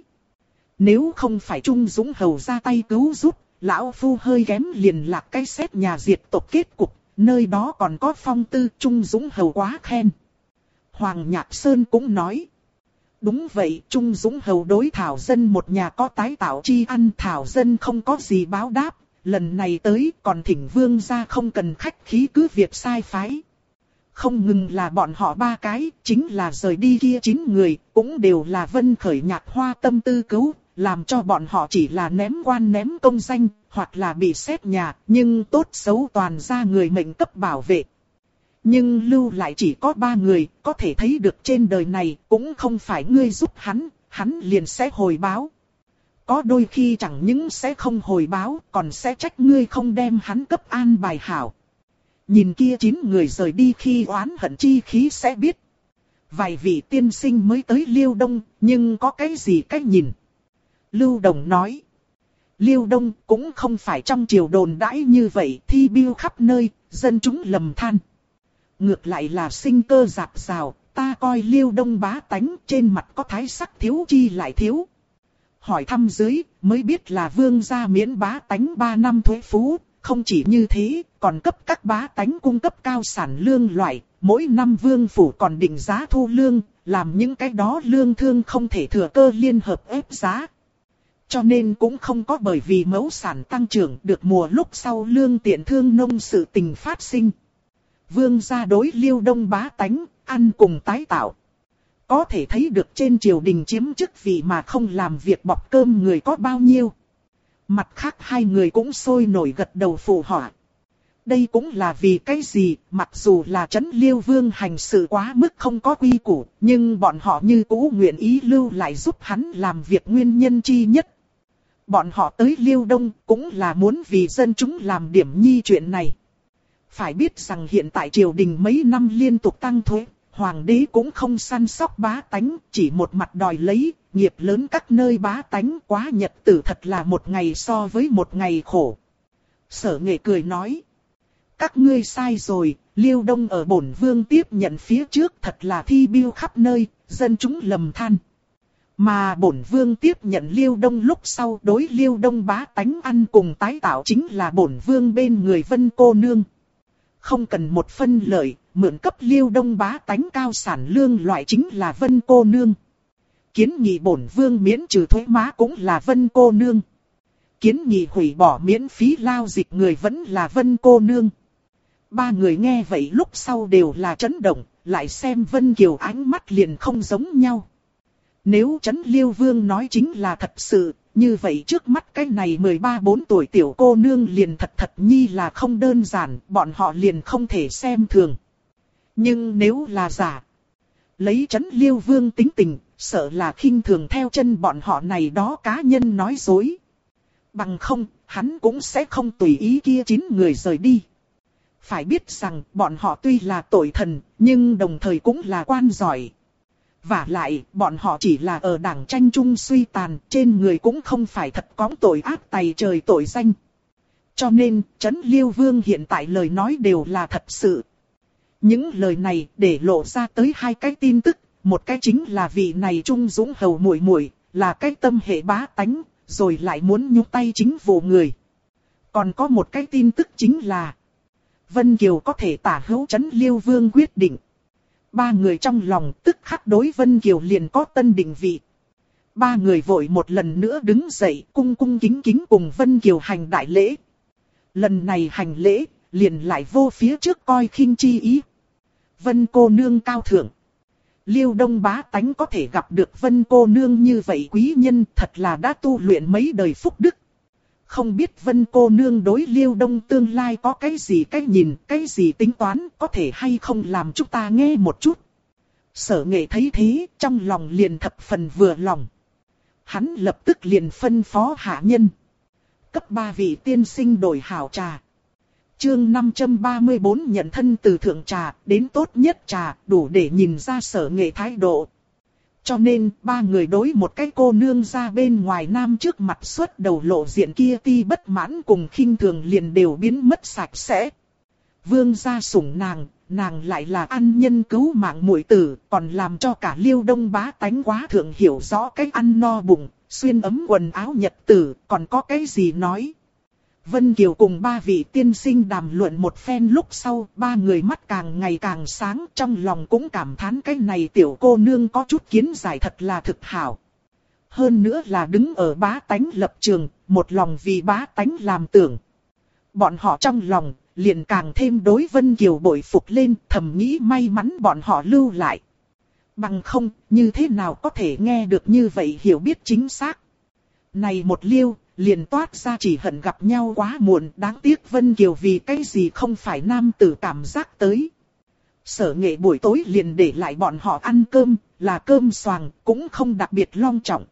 Nếu không phải Trung Dũng Hầu ra tay cứu giúp, lão phu hơi kém liền lạc cái xét nhà diệt tộc kết cục, nơi đó còn có phong tư Trung Dũng Hầu quá khen. Hoàng Nhạc Sơn cũng nói. Đúng vậy, Trung Dũng Hầu đối Thảo Dân một nhà có tái tạo chi ăn, Thảo Dân không có gì báo đáp, lần này tới còn thỉnh vương gia không cần khách khí cứ việc sai phái. Không ngừng là bọn họ 3 cái, chính là rời đi kia 9 người, cũng đều là Vân Khởi Nhạc Hoa tâm tư cứu, làm cho bọn họ chỉ là ném quan ném công danh, hoặc là bị xét nhà, nhưng tốt xấu toàn ra người mệnh cấp bảo vệ. Nhưng lưu lại chỉ có 3 người, có thể thấy được trên đời này cũng không phải ngươi giúp hắn liền sẽ hồi báo. Có đôi khi chẳng những sẽ không hồi báo, còn sẽ trách ngươi không đem hắn cấp an bài hảo. Nhìn kia 9 người rời đi khi oán hận chi khí sẽ biết. Vài vị tiên sinh mới tới Liêu Đông, nhưng có cái gì cách nhìn? Lưu Đồng nói. Liêu Đông cũng không phải trong triều đồn đãi như vậy, thi biêu khắp nơi, dân chúng lầm than. Ngược lại là sinh cơ dạt dào, ta coi Liêu Đông bá tánh trên mặt có thái sắc thiếu chi lại thiếu. Hỏi thăm dưới, mới biết là vương gia miễn bá tánh 3 năm thuế phú, không chỉ như thế, còn cấp các bá tánh cung cấp cao sản lương loại, mỗi năm vương phủ còn định giá thu lương, làm những cái đó lương thương không thể thừa cơ liên hợp ép giá. Cho nên cũng không có bởi vì mẫu sản tăng trưởng được mùa lúc sau lương tiện thương nông sự tình phát sinh. Vương gia đối Liêu Đông bá tánh, ăn cùng tái tạo. Có thể thấy được trên triều đình chiếm chức vị mà không làm việc bọc cơm người có bao nhiêu. Mặt khác 2 người cũng sôi nổi gật đầu phụ họa. Đây cũng là vì cái gì, mặc dù là trấn Liêu Vương hành sự quá mức không có quy củ, nhưng bọn họ như cũ nguyện ý lưu lại giúp hắn làm việc nguyên nhân chi nhất. Bọn họ tới Liêu Đông cũng là muốn vì dân chúng làm điểm nhi chuyện này. Phải biết rằng hiện tại triều đình mấy năm liên tục tăng thuế, hoàng đế cũng không săn sóc bá tánh, chỉ một mặt đòi lấy, nghiệp lớn các nơi bá tánh quá nhật tử thật là một ngày so với một ngày khổ. Sở Nghệ cười nói, các ngươi sai rồi, Liêu Đông ở bổn vương tiếp nhận phía trước thật là thi biêu khắp nơi, dân chúng lầm than. Mà bổn vương tiếp nhận Liêu Đông lúc sau đối Liêu Đông bá tánh ăn cùng tái tạo chính là bổn vương bên người Vân cô nương. Không cần một phân lợi, mượn cấp Liêu Đông bá tánh cao sản lương loại chính là Vân cô nương. Kiến nghị bổn vương miễn trừ thuế má cũng là Vân cô nương. Kiến nghị hủy bỏ miễn phí lao dịch người vẫn là Vân cô nương. Ba người nghe vậy lúc sau đều là chấn động, lại xem Vân Kiều ánh mắt liền không giống nhau. Nếu Trấn Liêu Vương nói chính là thật sự, như vậy trước mắt cái này 13-14 tuổi tiểu cô nương liền thật nhi là không đơn giản, bọn họ liền không thể xem thường. Nhưng nếu là giả, lấy Trấn Liêu Vương tính tình, sợ là khinh thường theo chân bọn họ này đó cá nhân nói dối. Bằng không, hắn cũng sẽ không tùy ý kia 9 người rời đi. Phải biết rằng bọn họ tuy là tội thần, nhưng đồng thời cũng là quan giỏi. Vả lại, bọn họ chỉ là ở đảng tranh chung suy tàn, trên người cũng không phải thật có tội ác tày trời tội danh. Cho nên, Trấn Liêu Vương hiện tại lời nói đều là thật sự. Những lời này để lộ ra tới hai cái tin tức, một cái chính là vị này Trung Dũng hầu muội muội, là cái tâm hệ bá tánh, rồi lại muốn nhúng tay chính vụ người. Còn có một cái tin tức chính là Vân Kiều có thể tả hữu Trấn Liêu Vương quyết định. Ba người trong lòng tức khắc đối Vân Kiều liền có tân định vị. Ba người vội một lần nữa đứng dậy cung cung kính kính cùng Vân Kiều hành đại lễ. Lần này hành lễ, liền lại vô phía trước coi khinh chi ý. Vân cô nương cao thượng. Liêu Đông bá tánh có thể gặp được Vân cô nương như vậy quý nhân thật là đã tu luyện mấy đời phúc đức. Không biết Vân cô nương đối Liêu Đông tương lai có cái gì cái nhìn, cái gì tính toán, có thể hay không làm chúng ta nghe một chút. Sở Nghệ thấy thế, trong lòng liền thập phần vừa lòng. Hắn lập tức liền phân phó hạ nhân. Cấp 3 vị tiên sinh đổi hảo trà. Chương 534 nhận thân từ thượng trà đến tốt nhất trà, đủ để nhìn ra Sở Nghệ thái độ. Cho nên, ba người đối một cái cô nương ra bên ngoài nam trước mặt xuất đầu lộ diện kia ti bất mãn cùng khinh thường liền đều biến mất sạch sẽ. Vương gia sủng nàng, nàng lại là ăn nhân cứu mạng muội tử, còn làm cho cả Liêu Đông bá tánh quá thượng hiểu rõ cách ăn no bụng, xuyên ấm quần áo nhật tử, còn có cái gì nói. Vân Kiều cùng ba vị tiên sinh đàm luận một phen lúc sau, ba người mắt càng ngày càng sáng, trong lòng cũng cảm thán cái này tiểu cô nương có chút kiến giải thật là thực hảo. Hơn nữa là đứng ở bá tánh lập trường, một lòng vì bá tánh làm tưởng. Bọn họ trong lòng, liền càng thêm đối Vân Kiều bội phục lên, thầm nghĩ may mắn bọn họ lưu lại. Bằng không, như thế nào có thể nghe được như vậy hiểu biết chính xác. Này một liêu, liền toát ra chỉ hận gặp nhau quá muộn, đáng tiếc Vân Kiều vì cái gì không phải nam tử cảm giác tới. Sở Nghệ buổi tối liền để lại bọn họ ăn cơm, là cơm xoàng, cũng không đặc biệt long trọng.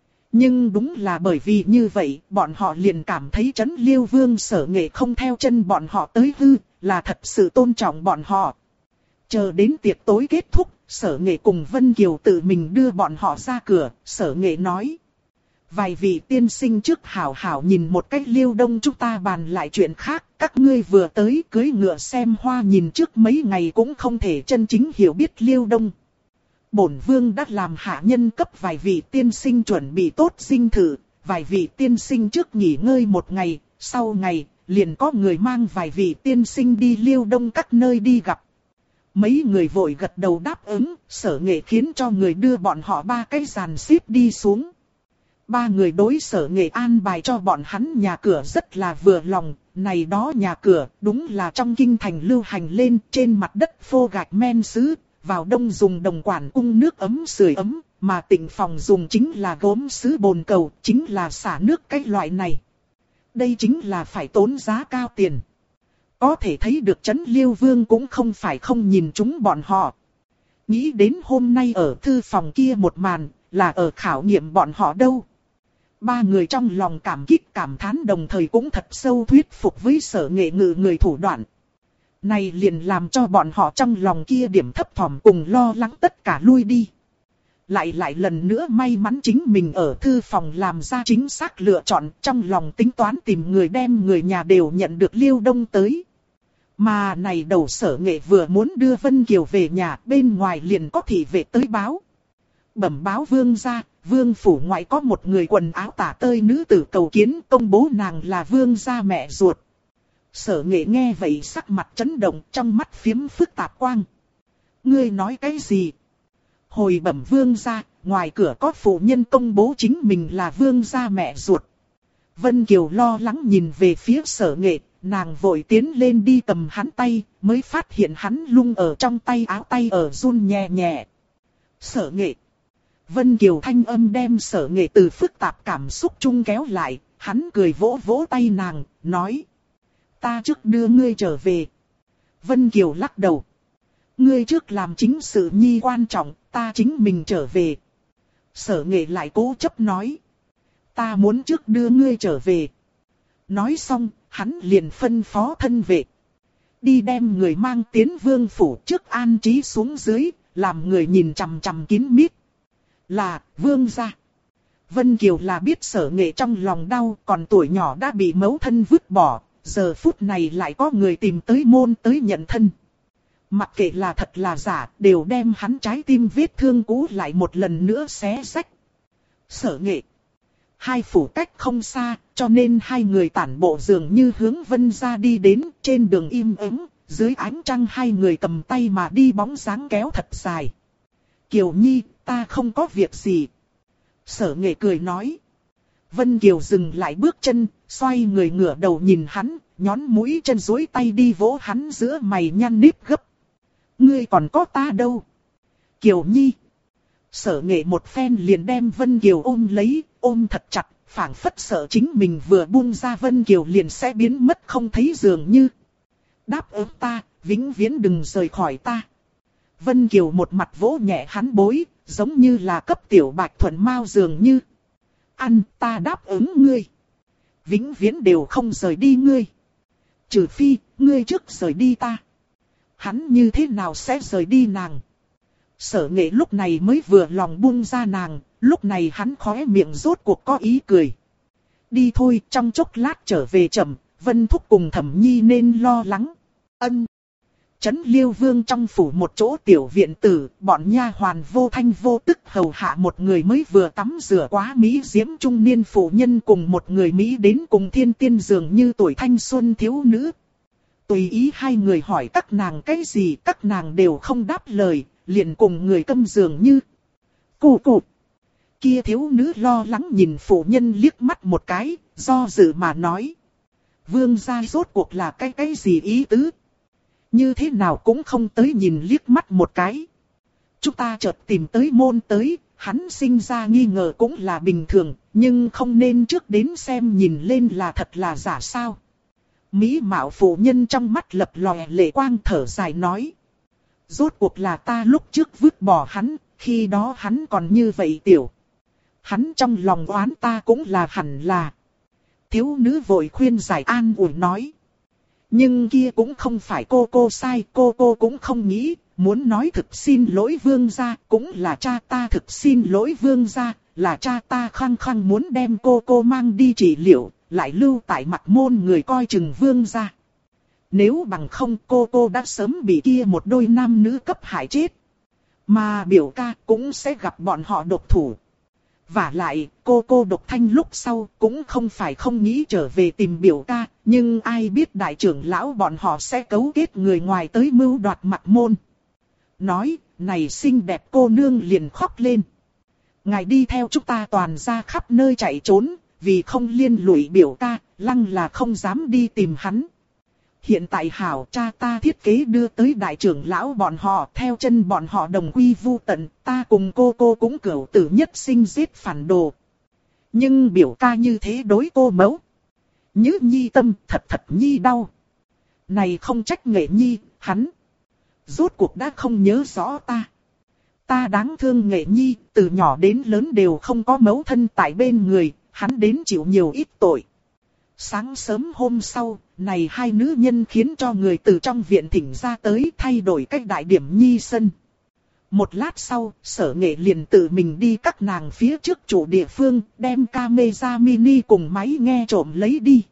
Nhưng đúng là bởi vì như vậy, bọn họ liền cảm thấy Trấn Liêu Vương Sở Nghệ không theo chân bọn họ tới hư, là thật sự tôn trọng bọn họ. Chờ đến tiệc tối kết thúc, Sở Nghệ cùng Vân Kiều tự mình đưa bọn họ ra cửa, Sở Nghệ nói. Vài vị tiên sinh trước hảo hảo nhìn một cách Liêu Đông chúng ta bàn lại chuyện khác, các ngươi vừa tới cưới ngựa xem hoa nhìn trước mấy ngày cũng không thể chân chính hiểu biết Liêu Đông. Bổn vương đã làm hạ nhân cấp vài vị tiên sinh chuẩn bị tốt dinh thự, vài vị tiên sinh trước nghỉ ngơi một ngày, sau ngày, liền có người mang vài vị tiên sinh đi Liêu Đông các nơi đi gặp. Mấy người vội gật đầu đáp ứng, Sở Nghệ khiến cho người đưa bọn họ ba cái dàn xếp đi xuống. Ba người đối Sở Nghệ an bài cho bọn hắn nhà cửa rất là vừa lòng, này đó nhà cửa đúng là trong kinh thành lưu hành lên trên mặt đất phô gạch men sứ, vào đông dùng đồng quản cung nước ấm sưởi ấm, mà tịnh phòng dùng chính là gốm sứ bồn cầu, chính là xả nước cái loại này. Đây chính là phải tốn giá cao tiền. Có thể thấy được Trấn Liêu Vương cũng không phải không nhìn chúng bọn họ. Nghĩ đến hôm nay ở thư phòng kia một màn, là ở khảo nghiệm bọn họ đâu. Ba người trong lòng cảm kích cảm thán đồng thời cũng thật sâu thuyết phục với Sở Nghệ ngự người thủ đoạn. Này liền làm cho bọn họ trong lòng kia điểm thấp thỏm cùng lo lắng tất cả lui đi. Lại lần nữa may mắn chính mình ở thư phòng làm ra chính xác lựa chọn, trong lòng tính toán tìm người đem người nhà đều nhận được Liêu Đông tới. Mà này đầu Sở Nghệ vừa muốn đưa Vân Kiều về nhà, bên ngoài liền có thị vệ tới báo. Bẩm báo vương gia, vương phủ ngoại có một người quần áo tả tơi nữ tử cầu kiến, công bố nàng là vương gia mẹ ruột. Sở Nghệ nghe vậy sắc mặt chấn động, trong mắt phiếm phức tạp quang. Ngươi nói cái gì? Hồi bẩm vương gia, ngoài cửa có phụ nhân công bố chính mình là vương gia mẹ ruột. Vân Kiều lo lắng nhìn về phía Sở Nghệ, nàng vội tiến lên đi cầm hắn tay, mới phát hiện hắn lung ở trong tay áo tay ở run nhẹ nhẹ. Sở Nghệ. Vân Kiều thanh âm đem Sở Nghệ từ phức tạp cảm xúc chung kéo lại, hắn cười vỗ vỗ tay nàng, nói. Ta trước đưa ngươi trở về. Vân Kiều lắc đầu. Ngươi trước làm chính sự nhi quan trọng, ta chính mình trở về. Sở Nghệ lại cố chấp nói. Ta muốn trước đưa ngươi trở về. Nói xong, hắn liền phân phó thân vệ. Đi đem người mang tiến vương phủ trước an trí xuống dưới, làm người nhìn chằm chằm kín mít. Là, vương gia. Vân Kiều là biết Sở Nghệ trong lòng đau, còn tuổi nhỏ đã bị mẫu thân vứt bỏ, giờ phút này lại có người tìm tới môn tới nhận thân. Mặc kệ là thật là giả, đều đem hắn trái tim vết thương cũ lại một lần nữa xé rách. Sở Nghệ. Hai phủ cách không xa, cho nên hai người tản bộ dường như hướng Vân gia đi đến, trên đường im ắng, dưới ánh trăng hai người cầm tay mà đi bóng dáng kéo thật dài. Kiều Nhi, ta không có việc gì. Sở Nghệ cười nói. Vân Kiều dừng lại bước chân, xoay người ngửa đầu nhìn hắn, nhón mũi chân duỗi tay đi vỗ hắn giữa mày nhăn nếp gấp. Ngươi còn có ta đâu? Kiều Nhi. Sở Nghệ một phen liền đem Vân Kiều ôm lấy, ôm thật chặt, phảng phất sợ chính mình vừa buông ra Vân Kiều liền sẽ biến mất không thấy dường như. Đáp ứng ta, vĩnh viễn đừng rời khỏi ta. Vân Kiều một mặt vỗ nhẹ hắn bối, giống như là cấp tiểu bạch thuần mao dường như. Ăn, ta đáp ứng ngươi. Vĩnh viễn đều không rời đi ngươi. Trừ phi, ngươi trước rời đi ta. Hắn như thế nào sẽ rời đi nàng? Sở Nghệ lúc này mới vừa lòng buông ra nàng, lúc này hắn khóe miệng rốt cuộc có ý cười. Đi thôi, trong chốc lát trở về chậm, Vân Thúc cùng Thẩm Nhi nên lo lắng. Ân. Trấn Liêu Vương trong phủ một chỗ tiểu viện tử, bọn nha hoàn vô thanh vô tức hầu hạ một người mới vừa tắm rửa quá mỹ diễm trung niên phụ nhân cùng một người Mỹ đến cùng thiên tiên dường như tuổi thanh xuân thiếu nữ. Tùy ý hai người hỏi các nàng cái gì, các nàng đều không đáp lời, liền cùng người câm dường như. Cụ cụ. Kia thiếu nữ lo lắng nhìn phụ nhân liếc mắt một cái, do dự mà nói. Vương gia rốt cuộc là cái gì ý tứ? Như thế nào cũng không tới nhìn liếc mắt một cái. Chúng ta chợt tìm tới môn tới, hắn sinh ra nghi ngờ cũng là bình thường, nhưng không nên trước đến xem nhìn lên là thật là giả sao. Mỹ mạo phụ nhân trong mắt lập lòe lệ quang thở dài nói. Rốt cuộc là ta lúc trước vứt bỏ hắn, khi đó hắn còn như vậy tiểu. Hắn trong lòng oán ta cũng là hẳn là. Thiếu nữ vội khuyên giải an ủi nói. Nhưng kia cũng không phải cô sai, cô cũng không nghĩ, muốn nói thực xin lỗi vương gia, cũng là cha ta thực xin lỗi vương gia, là cha ta khăng khăng muốn đem cô mang đi trị liệu, lại lưu tại mặt môn người coi chừng vương gia. Nếu bằng không cô đã sớm bị kia một đôi nam nữ cấp hại chết. Mà biểu ca cũng sẽ gặp bọn họ độc thủ. Vả lại, cô độc thanh lúc sau cũng không phải không nghĩ trở về tìm biểu ca, nhưng ai biết đại trưởng lão bọn họ sẽ cấu kết người ngoài tới mưu đoạt mặt môn. Nói, này xinh đẹp cô nương liền khóc lên. Ngài đi theo chúng ta toàn ra khắp nơi chạy trốn, vì không liên lụy biểu ca, lăng là không dám đi tìm hắn. Hiện tại hảo cha ta thiết kế đưa tới đại trưởng lão bọn họ, theo chân bọn họ đồng quy vu tận, ta cùng cô cũng cửu tử nhất sinh giết phản đồ. Nhưng biểu ca như thế đối cô mẫu. Nhữ Nhi tâm thật Nhi đau. Này không trách Nghệ Nhi, hắn rốt cuộc đã không nhớ rõ ta. Ta đáng thương Nghệ Nhi, từ nhỏ đến lớn đều không có mẫu thân tại bên người, hắn đến chịu nhiều ít tội. Sáng sớm hôm sau, này hai nữ nhân khiến cho người từ trong viện thỉnh ra tới thay đổi cách đại điểm Nhi sân. Một lát sau, Sở Nghệ liền tự mình đi các nàng phía trước chủ địa phương, đem camera mini cùng máy nghe trộm lấy đi.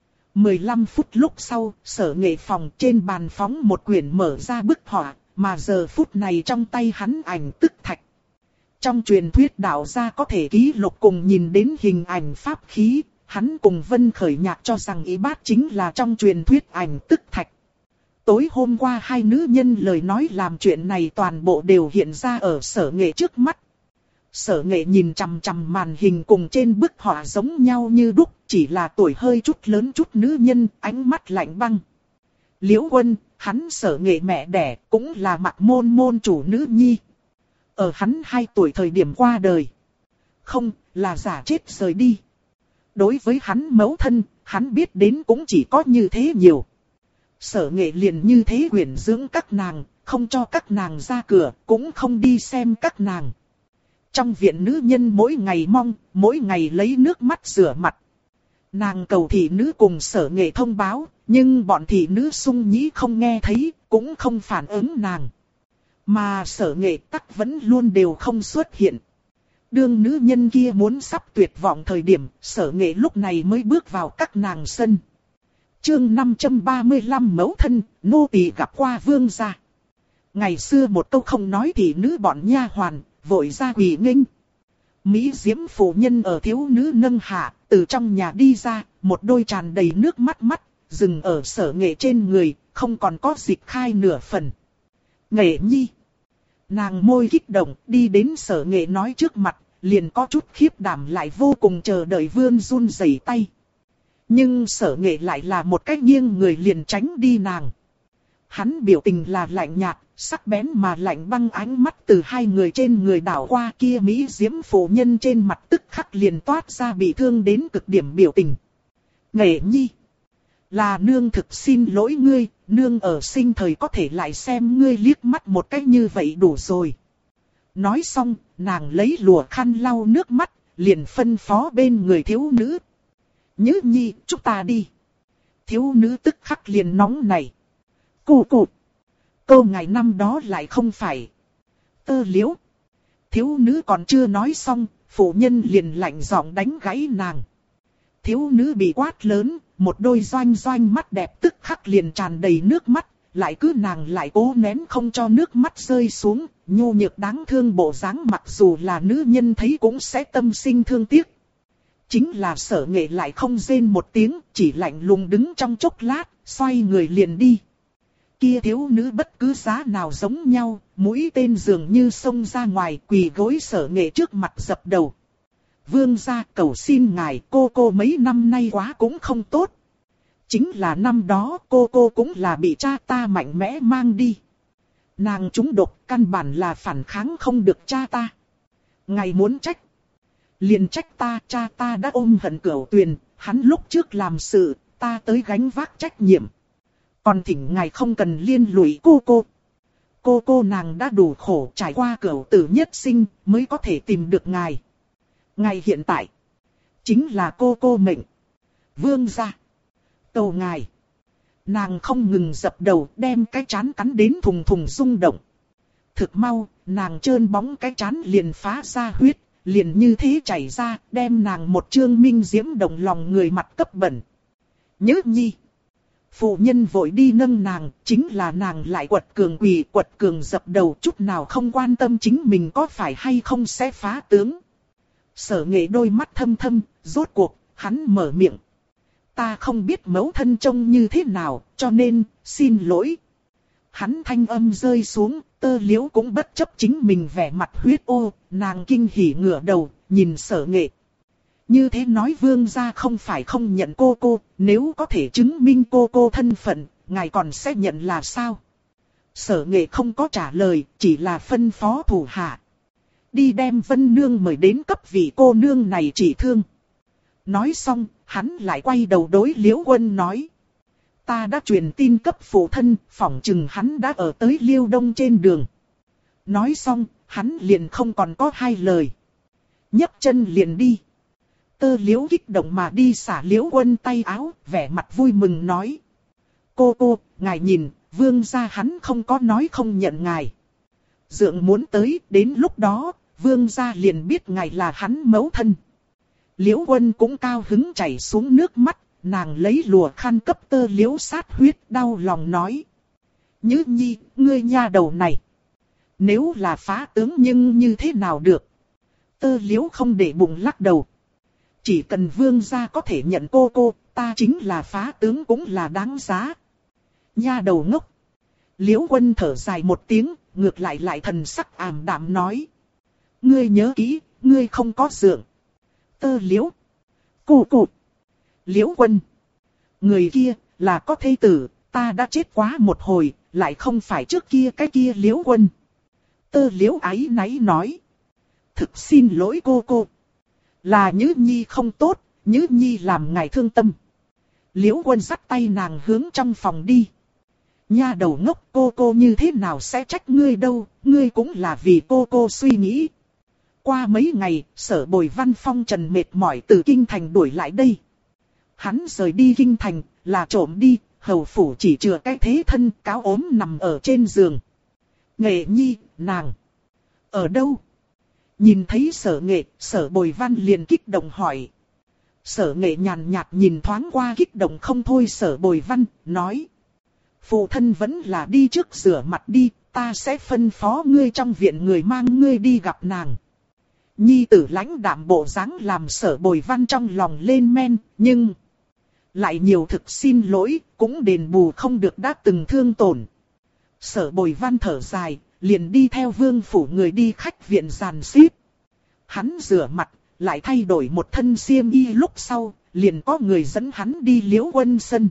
15 phút lúc sau, Sở Nghệ phòng trên bàn phóng một quyển mở ra bức họa, mà giờ phút này trong tay hắn ảnh tức thạch. Trong truyền thuyết đạo gia có thể ký lục cùng nhìn đến hình ảnh pháp khí, hắn cùng Vân Khởi Nhạc cho rằng y bát chính là trong truyền thuyết ảnh tức thạch. Tối hôm qua hai nữ nhân lời nói làm chuyện này toàn bộ đều hiện ra ở Sở Nghệ trước mắt. Sở Nghệ nhìn chằm chằm màn hình cùng trên bức họa giống nhau như đúc, chỉ là tuổi hơi chút lớn chút nữ nhân, ánh mắt lạnh băng. Liễu Quân, hắn Sở Nghệ mẹ đẻ, cũng là Mạc Môn môn chủ nữ nhi. Ở hắn 2 tuổi thời điểm qua đời. Không, là giả chết rời đi. Đối với hắn mẫu thân, hắn biết đến cũng chỉ có như thế nhiều. Sở Nghệ liền như thế quyển dưỡng các nàng, không cho các nàng ra cửa, cũng không đi xem các nàng. Trong viện nữ nhân mỗi ngày mong, mỗi ngày lấy nước mắt rửa mặt. Nàng cầu thị nữ cùng Sở Nghệ thông báo, nhưng bọn thị nữ sung nhĩ không nghe thấy, cũng không phản ứng nàng. Mà Sở Nghệ tắc vẫn luôn đều không xuất hiện. Đương nữ nhân kia muốn sắp tuyệt vọng thời điểm, Sở Nghệ lúc này mới bước vào các nàng sân. Chương 535 mẫu thân, nô tỳ gặp qua vương gia. Ngày xưa một câu không nói thì nữ bọn nha hoàn, vội ra quỳ nghênh. Mỹ diễm phụ nhân ở thiếu nữ nâng hạ, từ trong nhà đi ra, một đôi tràn đầy nước mắt mắt, dừng ở Sở Nghệ trên người, không còn có dịch khai nửa phần. Nghệ nhi. Nàng môi kích động, đi đến Sở Nghệ nói trước mặt, liền có chút khiếp đảm lại vô cùng chờ đợi vươn run rẩy tay. Nhưng Sở Nghệ lại là một cách nghiêng người liền tránh đi nàng. Hắn biểu tình là lạnh nhạt, sắc bén mà lạnh băng, ánh mắt từ 2 người trên người đảo qua kia Mỹ diễm phụ nhân trên mặt tức khắc liền toát ra bị thương đến cực điểm biểu tình. Nghệ nhi. Là nương thực xin lỗi ngươi, nương ở sinh thời có thể lại xem ngươi liếc mắt một cách như vậy đủ rồi. Nói xong, nàng lấy lụa khăn lau nước mắt, liền phân phó bên người thiếu nữ. Nhữ nhi, chúng ta đi. Thiếu nữ tức khắc liền nóng nảy. Cụ. Cô ngày năm đó lại không phải. Tơ Liễu. Thiếu nữ còn chưa nói xong, phụ nhân liền lạnh giọng đánh gãy nàng. Thiếu nữ bị quát lớn, một đôi doanh mắt đẹp tức khắc liền tràn đầy nước mắt, lại cứ nàng lại cố nén không cho nước mắt rơi xuống, nhu nhược đáng thương bộ dáng mặc dù là nữ nhân thấy cũng sẽ tâm sinh thương tiếc. Chính là Sở Nghệ lại không rên một tiếng, chỉ lạnh lùng đứng trong chốc lát, xoay người liền đi. Kia thiếu nữ bất cứ giá nào giống nhau, mũi tên dường như xông ra ngoài, quỳ gối Sở Nghệ trước mặt dập đầu. Vương gia cầu xin ngài, cô mấy năm nay quá cũng không tốt. Chính là năm đó cô cũng là bị cha ta mạnh mẽ mang đi. Nàng trúng độc, căn bản là phản kháng không được cha ta. Ngài muốn trách. Liền trách ta, cha ta đã ôm hận cửu tuyền, hắn lúc trước làm sự, ta tới gánh vác trách nhiệm. Còn thỉnh ngài không cần liên lụy cô. Cô nàng đã đủ khổ trải qua cửu tử nhất sinh, mới có thể tìm được ngài. Ngài hiện tại, chính là cô mệnh. Vương gia. Cầu ngài. Nàng không ngừng dập đầu, đem cái trán cắn đến thùng thùng rung động. Thực mau, nàng trơn bóng cái trán liền phá ra huyết, liền như thế chảy ra, đem nàng một trương minh diễm động lòng người mặt cấp bẩn. Nhớ nhi. Phụ nhân vội đi nâng nàng, chính là nàng lại quật cường quỳ, quật cường dập đầu, chút nào không quan tâm chính mình có phải hay không sẽ phá tướng. Sở Nghệ đôi mắt thâm thâm, rốt cuộc, hắn mở miệng. Ta không biết mẫu thân trông như thế nào, cho nên, xin lỗi. Hắn thanh âm rơi xuống, Tơ Liễu cũng bất chấp chính mình vẻ mặt huyết ô, nàng kinh hỉ ngửa đầu, nhìn Sở Nghệ. Như thế nói vương gia không phải không nhận cô, nếu có thể chứng minh cô thân phận, ngài còn sẽ nhận là sao? Sở Nghệ không có trả lời, chỉ là phân phó thủ hạ. Đi đem Vân Nương mời đến cấp vị cô nương này trị thương. Nói xong, hắn lại quay đầu đối Liễu Quân nói. Ta đã truyền tin cấp phụ thân, phỏng chừng hắn đã ở tới Liêu Đông trên đường. Nói xong, hắn liền không còn có hai lời. Nhấc chân liền đi. Tơ Liễu kích động mà đi xả Liễu Quân tay áo, vẻ mặt vui mừng nói. Cô, ngài nhìn, vương gia hắn không có nói không nhận ngài. Dượng muốn tới, đến lúc đó, vương gia liền biết ngài là hắn mẫu thân. Liễu Quân cũng cao hứng chảy xuống nước mắt, nàng lấy lụa khăn cấp Tơ Liễu sát huyết, đau lòng nói. Nhữ nhi, ngươi nha đầu này. Nếu là phá tướng nhưng như thế nào được? Tơ Liễu không để bụng lắc đầu. Chỉ cần vương gia có thể nhận cô, ta chính là phá tướng cũng là đáng giá. Nha đầu ngốc. Liễu Quân thở dài một tiếng, ngược lại thần sắc ảm đạm nói. ngươi nhớ kỹ, ngươi không có dượng. Tơ Liễu. Cụ. Liễu Quân. Người kia, là có thê tử, ta đã chết quá một hồi, lại không phải trước kia cái kia Liễu Quân. Tơ Liễu áy náy nói. Thực xin lỗi cô. Là Nhữ Nhi không tốt, Nhữ Nhi làm ngài thương tâm. Liễu Quân dắt tay nàng hướng trong phòng đi. Nha đầu ngốc, cô như thế nào sẽ trách ngươi đâu, ngươi cũng là vì cô suy nghĩ. Qua mấy ngày, Sở Bồi Văn phong trần mệt mỏi từ kinh thành đuổi lại đây. Hắn rời đi kinh thành, là trộm đi, hầu phủ chỉ chừa cái thế thân cáo ốm nằm ở trên giường. Nghệ Nhi, nàng ở đâu? Nhìn thấy Sở Nghệ, Sở Bồi Văn liền kích động hỏi. Sở Nghệ nhàn nhạt nhìn thoáng qua kích động không thôi Sở Bồi Văn, nói. Phụ thân vẫn là đi trước rửa mặt đi, ta sẽ phân phó ngươi trong viện người mang ngươi đi gặp nàng. Nhi tử lãnh đạm bộ dáng làm Sở Bồi Văn trong lòng lên men, nhưng lại nhiều thực xin lỗi, cũng đền bù không được đã từng thương tổn. Sở Bồi Văn thở dài, liền đi theo vương phủ người đi khách viện dàn xếp. Hắn rửa mặt, lại thay đổi một thân xiêm y lúc sau, liền có người dẫn hắn đi Liễu Quân sân.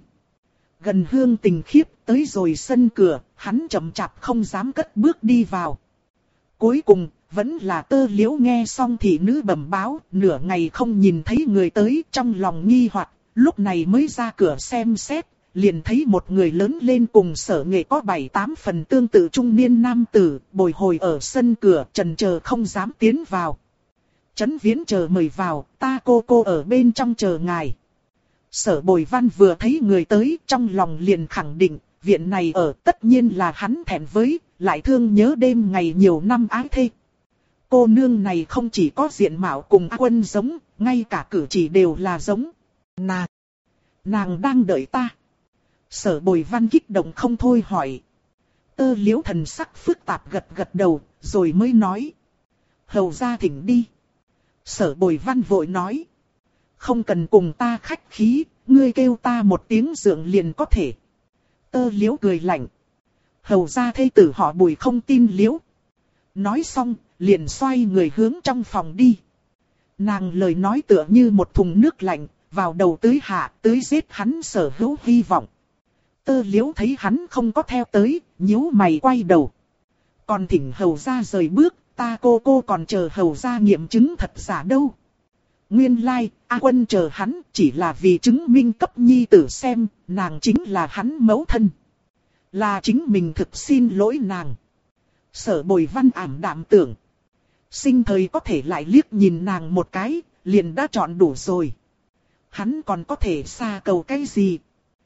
Gần hương tình khiếp, tới rồi sân cửa, hắn chậm chạp không dám cất bước đi vào. Cuối cùng, vẫn là Tơ Liễu nghe xong thị nữ bẩm báo, nửa ngày không nhìn thấy người tới, trong lòng nghi hoặc, lúc này mới ra cửa xem xét, liền thấy một người lớn lên cùng Sở Nghệ có 7-8 phần tương tự trung niên nam tử, bồi hồi ở sân cửa, chần chờ không dám tiến vào. Trấn Viễn chờ mời vào, ta cô ở bên trong chờ ngài. Sở Bồi Văn vừa thấy người tới, trong lòng liền khẳng định, viện này ở tất nhiên là hắn thẹn với, lại thương nhớ đêm ngày nhiều năm ái thê. Cô nương này không chỉ có diện mạo cùng A Quân giống, ngay cả cử chỉ đều là giống. Nàng đang đợi ta. Sở Bồi Văn kích động không thôi hỏi. Tơ Liễu thần sắc phức tạp gật đầu, rồi mới nói. Hầu ra thỉnh đi. Sở Bồi Văn vội nói. Không cần cùng ta khách khí, ngươi kêu ta một tiếng dượng liền có thể. Tơ Liễu cười lạnh. Hầu ra thê tử họ Bùi không tin Liễu. Nói xong, liền xoay người hướng trong phòng đi. Nàng lời nói tựa như một thùng nước lạnh, vào đầu tưới hạ, tưới giết hắn sở hữu hy vọng. Tơ Liễu thấy hắn không có theo tới, nhíu mày quay đầu. Còn thỉnh hầu ra rời bước, ta cô còn chờ hầu ra nghiệm chứng thật giả đâu. Nguyên lai, A Quân chờ hắn chỉ là vì chứng minh cấp nhi tử xem, nàng chính là hắn mẫu thân. Là chính mình thực xin lỗi nàng. Sở Bồi Văn ảm đạm tưởng. Sinh thời có thể lại liếc nhìn nàng một cái, liền đã chọn đủ rồi. Hắn còn có thể xa cầu cái gì?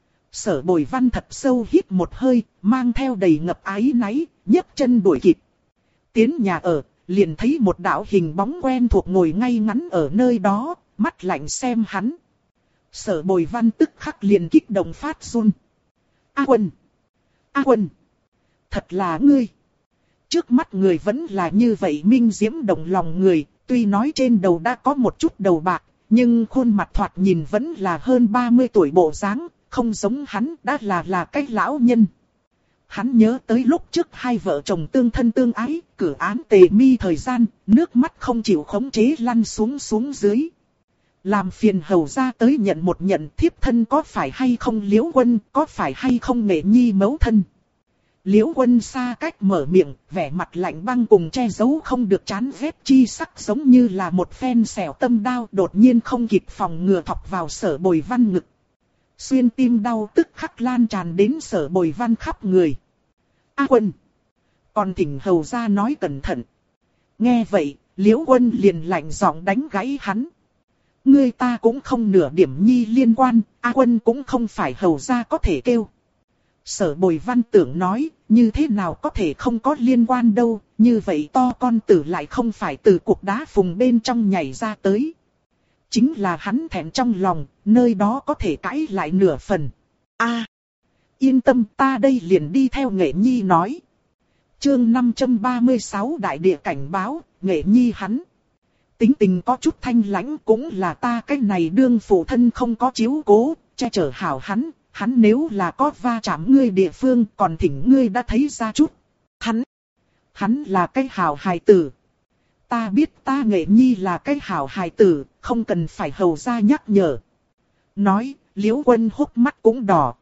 Sở Bồi Văn thật sâu hít một hơi, mang theo đầy ngập áy náy, nhấc chân đuổi kịp. Tiến nhà ở, liền thấy một đạo hình bóng quen thuộc ngồi ngay ngắn ở nơi đó, mắt lạnh xem hắn. Sở Bồi Văn tức khắc liền kích động phát run. A Quân! Thật là ngươi! Trước mắt người vẫn là như vậy minh diễm động lòng người, tuy nói trên đầu đã có một chút đầu bạc, nhưng khuôn mặt thoạt nhìn vẫn là hơn 30 tuổi bộ dáng, không giống hắn đã là cái lão nhân. Hắn nhớ tới lúc trước hai vợ chồng tương thân tương ái, cử án tề mi thời gian, nước mắt không chịu khống chế lăn xuống dưới. Làm phiền hầu ra tới nhận một nhận thiếp thân có phải hay không Liễu Quân, có phải hay không Nghệ Nhi mẫu thân. Liễu Quân xa cách mở miệng, vẻ mặt lạnh băng cùng che giấu không được chán ghét chi sắc giống như là một phen xẻo tâm đao đột nhiên không kịp phòng ngừa thọc vào Sở Bồi Văn ngực. Xuyên tim đau tức khắc lan tràn đến Sở Bồi Văn khắp người. A Quân! Còn thỉnh hầu ra nói cẩn thận. Nghe vậy, Liễu Quân liền lạnh giọng đánh gãy hắn. Ngươi ta cũng không nửa điểm nhi liên quan, A Quân cũng không phải hầu ra có thể kêu. Sở Bồi Văn tưởng nói, như thế nào có thể không có liên quan đâu, như vậy to con tử lại không phải từ cục đá phùng bên trong nhảy ra tới. Chính là hắn thẹn trong lòng, nơi đó có thể cãi lại nửa phần. Yên tâm, ta đây liền đi theo Nghệ Nhi nói. Chương 536 đại địa cảnh báo, Nghệ Nhi hắn. Tính tình có chút thanh lãnh cũng là ta cái này đương phụ thân không có chiếu cố, che chở hảo hắn. Hắn nếu là có va chạm ngươi địa phương còn thỉnh ngươi đã thấy ra chút. Hắn là cái hảo hài tử. Ta biết ta Nghệ Nhi là cái hảo hài tử, không cần phải hầu gia nhắc nhở. Nói, Liễu Quân hốc mắt cũng đỏ.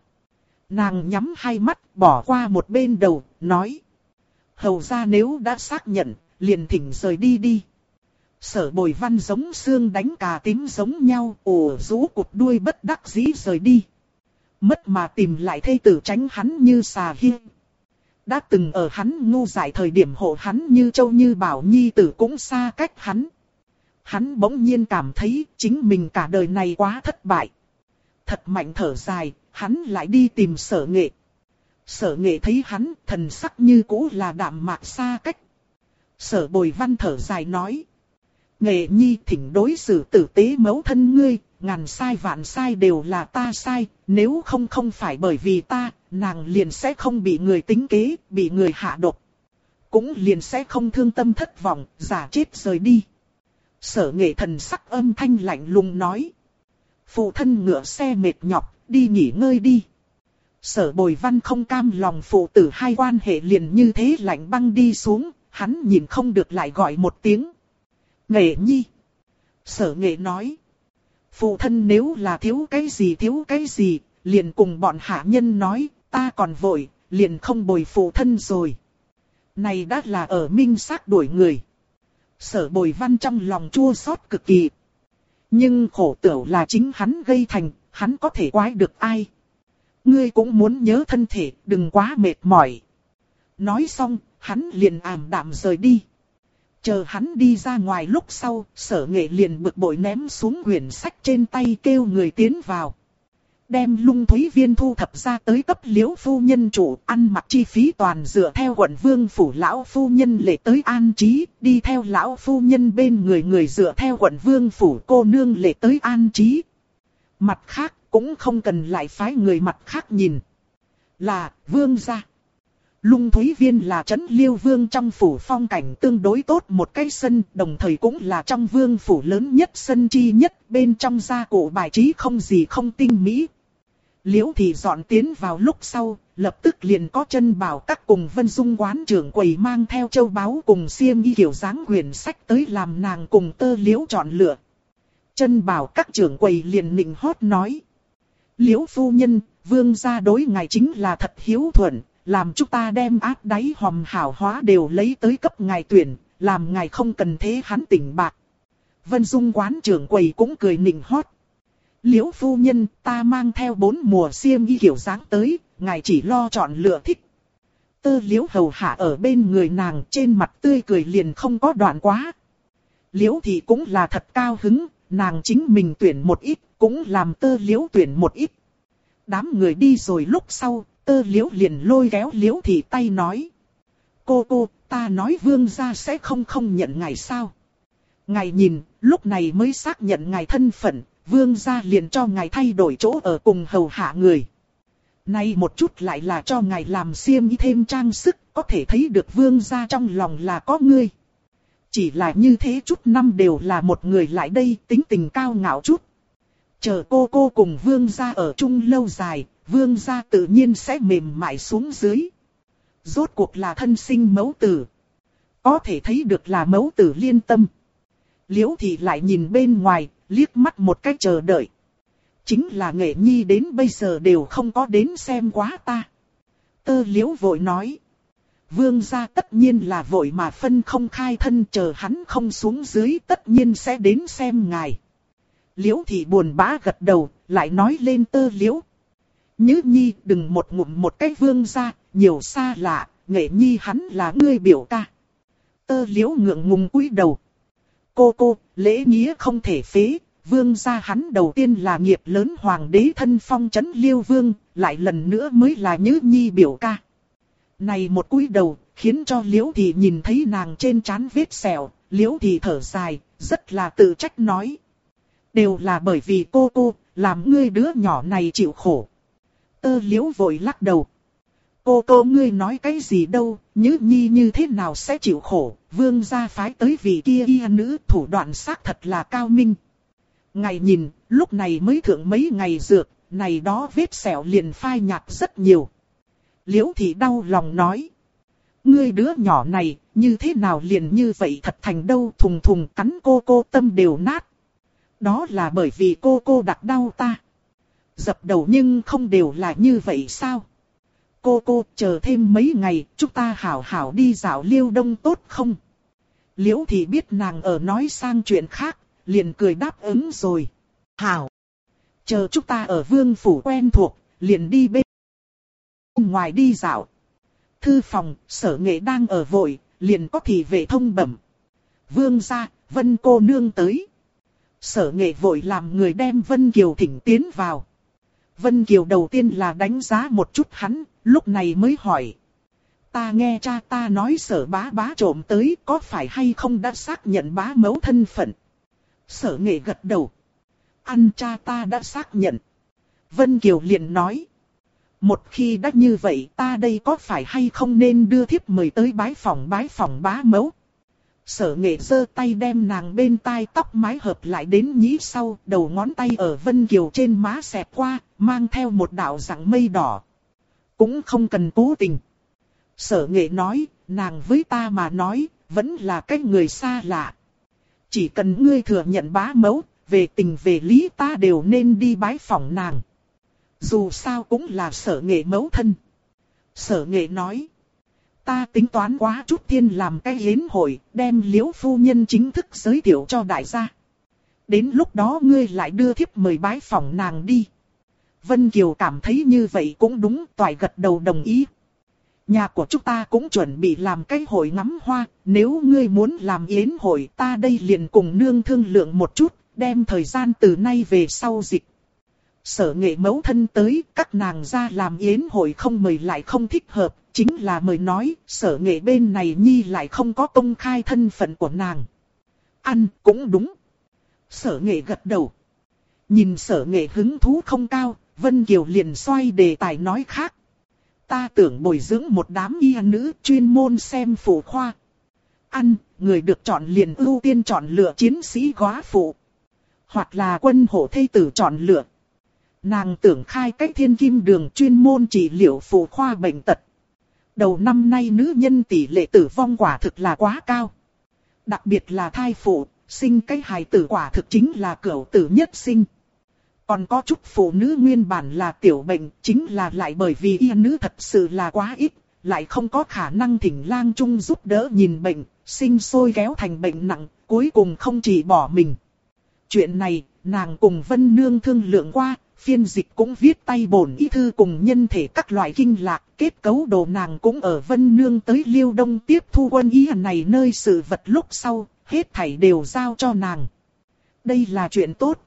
Nàng nhắm hai mắt, bỏ qua một bên đầu, nói. Hầu gia nếu đã xác nhận, liền thỉnh rời đi đi. Sở Bồi Văn giống xương đánh cà tím giống nhau, ồ rũ cụt đuôi bất đắc dĩ rời đi. Mất mà tìm lại thê tử tránh hắn như xà hiên. Đã từng ở hắn ngu dại thời điểm hộ hắn như châu như bảo nhi tử cũng xa cách hắn. Hắn bỗng nhiên cảm thấy chính mình cả đời này quá thất bại. Thật mạnh thở dài, hắn lại đi tìm Sở Nghệ. Sở Nghệ thấy hắn thần sắc như cũ là đạm mạc xa cách. Sở Bồi Văn thở dài nói. Nghệ Nhi thỉnh đối xử tử tế mẫu thân ngươi, ngàn sai vạn sai đều là ta sai, nếu không phải bởi vì ta, nàng liền sẽ không bị người tính kế, bị người hạ độc. Cũng liền sẽ không thương tâm thất vọng, giả chết rời đi. Sở Nghệ thần sắc âm thanh lạnh lùng nói. Phụ thân ngựa xe mệt nhọc, đi nghỉ ngơi đi. Sở Bồi Văn không cam lòng phụ tử hai quan hệ liền như thế lạnh băng đi xuống, hắn nhìn không được lại gọi một tiếng. Nghệ Nhi. Sở Nghệ nói. Phụ thân nếu là thiếu cái gì, liền cùng bọn hạ nhân nói, ta còn vội, liền không bồi phụ thân rồi. Này đã là ở minh xác đuổi người. Sở Bồi Văn trong lòng chua xót cực kỳ. Nhưng khổ tửu là chính hắn gây thành, hắn có thể quái được ai. Ngươi cũng muốn nhớ thân thể, đừng quá mệt mỏi. Nói xong, hắn liền ảm đạm rời đi. Chờ hắn đi ra ngoài lúc sau, Sở Nghệ liền bực bội ném xuống quyển sách trên tay kêu người tiến vào. Đem Lung Thúy Viên thu thập ra tới cấp Liễu phu nhân chủ, ăn mặc chi phí toàn dựa theo quận vương phủ lão phu nhân lệ tới an trí, đi theo lão phu nhân bên người dựa theo quận vương phủ cô nương lệ tới an trí. Mặt khác cũng không cần lại phái người mặt khác nhìn. Là vương gia. Lung Thúy Viên là trấn Liêu Vương trong phủ phong cảnh tương đối tốt một cái sân, đồng thời cũng là trong vương phủ lớn nhất sân chi nhất, bên trong gia cụ bài trí không gì không tinh mỹ. Liễu Thị dọn tiến vào lúc sau, lập tức liền có Chân Bảo Các cùng Vân Dung quán trưởng quầy mang theo châu báu cùng xiêm y kiểu dáng quyển sách tới làm nàng cùng Tơ Liễu chọn lựa. Chân Bảo Các trưởng quầy liền nịnh hót nói. Liễu phu nhân, vương gia đối ngài chính là thật hiếu thuận, làm chúng ta đem áp đáy hòm hảo hóa đều lấy tới cấp ngài tuyển, làm ngài không cần thế hắn tỉnh bạc. Vân Dung quán trưởng quầy cũng cười nịnh hót. Liễu phu nhân, ta mang theo 4 mùa xiêm y kiểu dáng tới, ngài chỉ lo chọn lựa thích. Tơ Liễu hầu hạ ở bên người nàng, trên mặt tươi cười liền không có đoạn quá. Liễu Thị cũng là thật cao hứng, nàng chính mình tuyển một ít, cũng làm Tơ Liễu tuyển một ít. Đám người đi rồi lúc sau, Tơ Liễu liền lôi kéo Liễu Thị tay nói. Cô, ta nói vương gia sẽ không nhận ngài sao. Ngài nhìn, lúc này mới xác nhận ngài thân phận, vương gia liền cho ngài thay đổi chỗ ở cùng hầu hạ người. Nay một chút lại là cho ngài làm xiêm y thêm trang sức, có thể thấy được vương gia trong lòng là có ngươi. Chỉ là như thế chút năm đều là một người lại đây, tính tình cao ngạo chút. Chờ cô cùng vương gia ở chung lâu dài, vương gia tự nhiên sẽ mềm mại xuống dưới. Rốt cuộc là thân sinh mẫu tử. Có thể thấy được là mẫu tử liên tâm. Liễu Thị lại nhìn bên ngoài, liếc mắt một cái chờ đợi. Chính là Nghệ Nhi đến bây giờ đều không có đến xem quá ta. Tơ Liễu vội nói. Vương gia tất nhiên là vội mà phân không khai thân, chờ hắn không xuống dưới tất nhiên sẽ đến xem ngài. Liễu Thị buồn bã gật đầu, lại nói lên Tơ Liễu. Nhữ Nhi đừng một ngụm một cái vương gia, nhiều xa lạ, Nghệ Nhi hắn là ngươi biểu ca. Tơ Liễu ngượng ngùng cúi đầu. Cô, lễ nghĩa không thể phế, vương gia hắn đầu tiên là nghiệp lớn hoàng đế thân phong trấn Liêu Vương, lại lần nữa mới là Nhữ Nhi biểu ca. Này một cúi đầu, khiến cho Liễu Thị nhìn thấy nàng trên trán vết sẹo, Liễu Thị thở dài, rất là tự trách nói. Đều là bởi vì cô, làm ngươi đứa nhỏ này chịu khổ. Tơ Liễu vội lắc đầu. Cô ngươi nói cái gì đâu, Nhữ Nhi như thế nào sẽ chịu khổ, vương gia phái tới vị kia y nữ thủ đoạn xác thật là cao minh. Ngài nhìn, lúc này mới thượng mấy ngày dược, này đó vết sẹo liền phai nhạt rất nhiều. Liễu Thị đau lòng nói. Ngươi đứa nhỏ này, như thế nào liền như vậy thật thành đâu, thùng thùng cắn cô tâm đều nát. Đó là bởi vì cô đặt đau ta. Dập đầu nhưng không đều là như vậy sao? Cô chờ thêm mấy ngày, chúng ta hảo hảo đi dạo Liêu Đông tốt không? Liễu thì biết nàng ở nói sang chuyện khác, liền cười đáp ứng rồi. Hảo! Chờ chúng ta ở vương phủ quen thuộc, liền đi bên ngoài đi dạo. Thư phòng, Sở Nghệ đang ở vội, liền có thị vệ thông bẩm. Vương gia, Vân cô nương tới. Sở Nghệ vội làm người đem Vân Kiều thỉnh tiến vào. Vân Kiều đầu tiên là đánh giá một chút hắn, lúc này mới hỏi. Ta nghe cha ta nói Sở bá trộm tới, có phải hay không đã xác nhận bá mẫu thân phận? Sở Nghệ gật đầu. Ăn cha ta đã xác nhận. Vân Kiều liền nói. Một khi đã như vậy ta đây có phải hay không nên đưa thiếp mời tới bái phòng bá mẫu? Sở Nghệ giơ tay đem nàng bên tai tóc mái hợp lại đến nhĩ sau, đầu ngón tay ở Vân Kiều trên má xẹt qua, mang theo một đạo dạng mây đỏ. Cũng không cần cố tình. Sở Nghệ nói, nàng với ta mà nói, vẫn là cái người xa lạ. Chỉ cần ngươi thừa nhận bá mẫu, về tình về lý ta đều nên đi bái phòng nàng. Dù sao cũng là Sở Nghệ mẫu thân. Sở Nghệ nói. Ta tính toán quá chút thiên làm cái yến hội, đem Liễu phu nhân chính thức giới thiệu cho đại gia. Đến lúc đó ngươi lại đưa thiếp mời bái phòng nàng đi. Vân Kiều cảm thấy như vậy cũng đúng, toại gật đầu đồng ý. Nhà của chúng ta cũng chuẩn bị làm cái hội ngắm hoa, nếu ngươi muốn làm yến hội ta đây liền cùng nương thương lượng một chút, đem thời gian từ nay về sau dịch. Sở Nghệ mẫu thân tới, các nàng ra làm yến hội không mời lại không thích hợp, chính là mời nói, Sở Nghệ bên này nhi lại không có công khai thân phận của nàng. Ăn cũng đúng. Sở Nghệ gật đầu. Nhìn Sở Nghệ hứng thú không cao, Vân Kiều liền xoay đề tài nói khác. Ta tưởng bồi dưỡng một đám y nữ chuyên môn xem phụ khoa. Ăn, người được chọn liền ưu tiên chọn lựa chiến sĩ góa phụ. Hoặc là quân hộ thê tử chọn lựa. Nàng tưởng khai cách thiên kim đường chuyên môn trị liệu phụ khoa bệnh tật. Đầu năm nay nữ nhân tỷ lệ tử vong quả thực là quá cao. Đặc biệt là thai phụ, sinh cái hài tử quả thực chính là cửu tử nhất sinh. Còn có chút phụ nữ nguyên bản là tiểu bệnh, chính là lại bởi vì y nữ thật sự là quá ít, lại không có khả năng thỉnh lang chung giúp đỡ nhìn bệnh, sinh sôi kéo thành bệnh nặng, cuối cùng không chỉ bỏ mình. Chuyện này, nàng cùng Vân Nương thương lượng qua, phiên dịch cũng viết tay bổn y thư cùng nhân thể các loại kinh lạc, kết cấu đồ nàng cũng ở Vân Nương tới Liêu Đông tiếp thu quân y này nơi sự vật lúc sau, hết thảy đều giao cho nàng. Đây là chuyện tốt.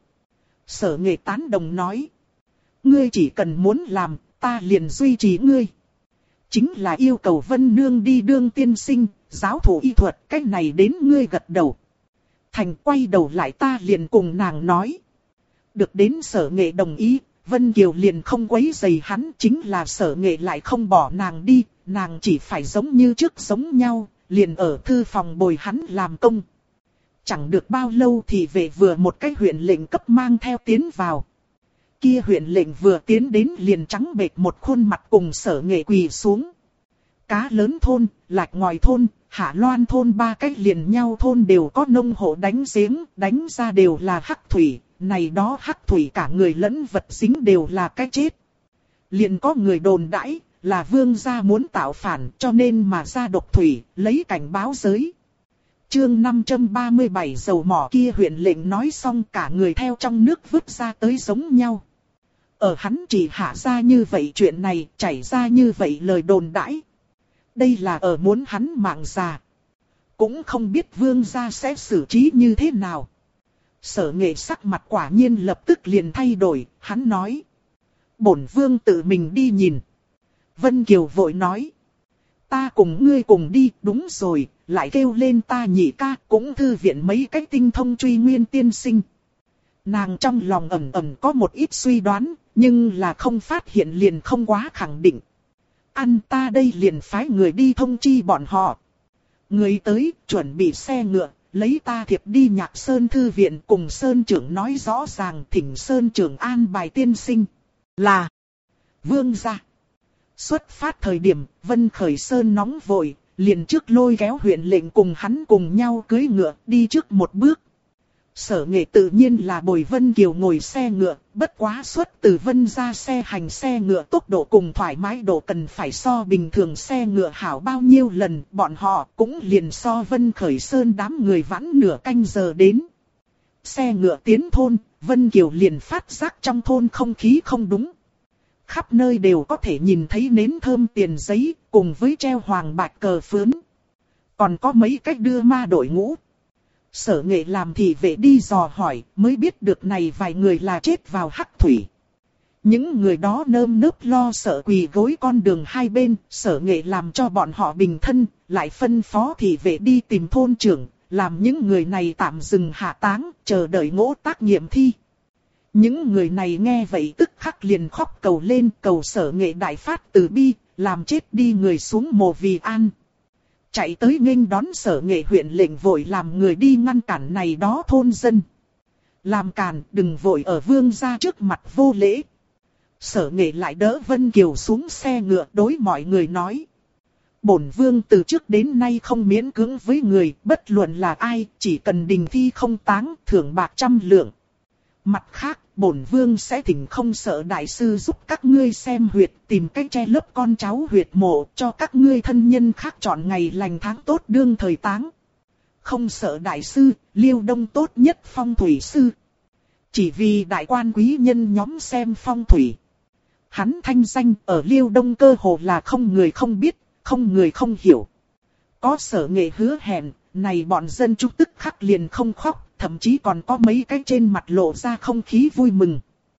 Sở Nghệ tán đồng nói. Ngươi chỉ cần muốn làm, ta liền duy trì ngươi. Chính là yêu cầu Vân Nương đi đương tiên sinh, giáo thủ y thuật, cách này đến ngươi gật đầu. Thành quay đầu lại ta liền cùng nàng nói. Được đến Sở Nghệ đồng ý, Vân Kiều liền không quấy rầy hắn, chính là Sở Nghệ lại không bỏ nàng đi, nàng chỉ phải giống như trước giống nhau, liền ở thư phòng bồi hắn làm công. Chẳng được bao lâu thì về vừa một cái huyện lệnh cấp mang theo tiến vào. Kia huyện lệnh vừa tiến đến liền trắng bệch một khuôn mặt cùng Sở Nghệ quỳ xuống. Cá lớn thôn, Lạch Ngòi thôn, Hạ Loan thôn ba cách liền nhau thôn đều có nông hộ đánh giếng, đánh ra đều là hắc thủy, này đó hắc thủy cả người lẫn vật dính đều là cái chết. Liền có người đồn đãi là vương gia muốn tạo phản cho nên mà ra độc thủy, lấy cảnh báo giới. Chương 537 dầu mỏ kia huyện lệnh nói xong cả người theo trong nước vứt ra tới giống nhau. Ở hắn chỉ hạ ra như vậy chuyện này, chảy ra như vậy lời đồn đãi. Đây là ở muốn hắn mạng già. Cũng không biết vương gia sẽ xử trí như thế nào. Sở Nghệ sắc mặt quả nhiên lập tức liền thay đổi, hắn nói. Bổn vương tự mình đi nhìn. Vân Kiều vội nói. Ta cùng ngươi cùng đi, đúng rồi, lại kêu lên ta nhị ca, cũng thư viện mấy cách tinh thông truy nguyên tiên sinh. Nàng trong lòng ẩn ẩn có một ít suy đoán, nhưng là không phát hiện liền không quá khẳng định. Ăn ta đây liền phái người đi thông chi bọn họ. Người tới, chuẩn bị xe ngựa, lấy ta thiệp đi Nhạc Sơn thư viện cùng Sơn trưởng nói rõ ràng thỉnh Sơn trưởng an bài tiên sinh. Là vương gia. Xuất phát thời điểm, Vân Khởi Sơn nóng vội, liền trước lôi kéo huyện lệnh cùng hắn cùng nhau cưỡi ngựa đi trước một bước. Sở Nghệ tự nhiên là bồi Vân Kiều ngồi xe ngựa, bất quá xuất từ Vân ra xe hành xe ngựa tốc độ cùng thoải mái độ cần phải so bình thường xe ngựa hảo bao nhiêu lần, bọn họ cũng liền so Vân Khởi Sơn đám người vãn nửa canh giờ đến. Xe ngựa tiến thôn, Vân Kiều liền phát giác trong thôn không khí không đúng. Khắp nơi đều có thể nhìn thấy nến thơm tiền giấy, cùng với treo hoàng bạch cờ phướn. Còn có mấy cách đưa ma đội ngũ. Sở Nghệ làm thị vệ đi dò hỏi, mới biết được này vài người là chết vào hắc thủy. Những người đó nơm nớp lo sợ quỳ gối con đường hai bên, Sở Nghệ làm cho bọn họ bình thân, lại phân phó thị vệ đi tìm thôn trưởng, làm những người này tạm dừng hạ táng, chờ đợi ngỗ tác nghiệm thi. Những người này nghe vậy tức khắc liền khóc cầu lên, cầu Sở Nghệ đại phát từ bi, làm chết đi người xuống mồ vì an. Chạy tới nghênh đón Sở Nghệ huyện lệnh vội làm người đi ngăn cản này đó thôn dân. Làm cản, đừng vội ở vương gia trước mặt vô lễ. Sở Nghệ lại đỡ Vân Kiều xuống xe ngựa đối mọi người nói. Bổn vương từ trước đến nay không miễn cưỡng với người, bất luận là ai, chỉ cần đình thi không táng, thưởng bạc 100 lượng. Mặt khác, bổn vương sẽ thỉnh không sợ đại sư giúp các ngươi xem huyệt, tìm cách che lấp con cháu huyệt mộ, cho các ngươi thân nhân khác chọn ngày lành tháng tốt đương thời táng. Không sợ đại sư, Liêu Đông tốt nhất phong thủy sư. Chỉ vì đại quan quý nhân nhóm xem phong thủy. Hắn thanh danh ở Liêu Đông cơ hồ là không người không biết, không người không hiểu. Có Sở Nghệ hứa hẹn, này bọn dân chúng tức khắc liền không khóc. Thậm chí còn có mấy cái trên mặt lộ ra không khí vui mừng.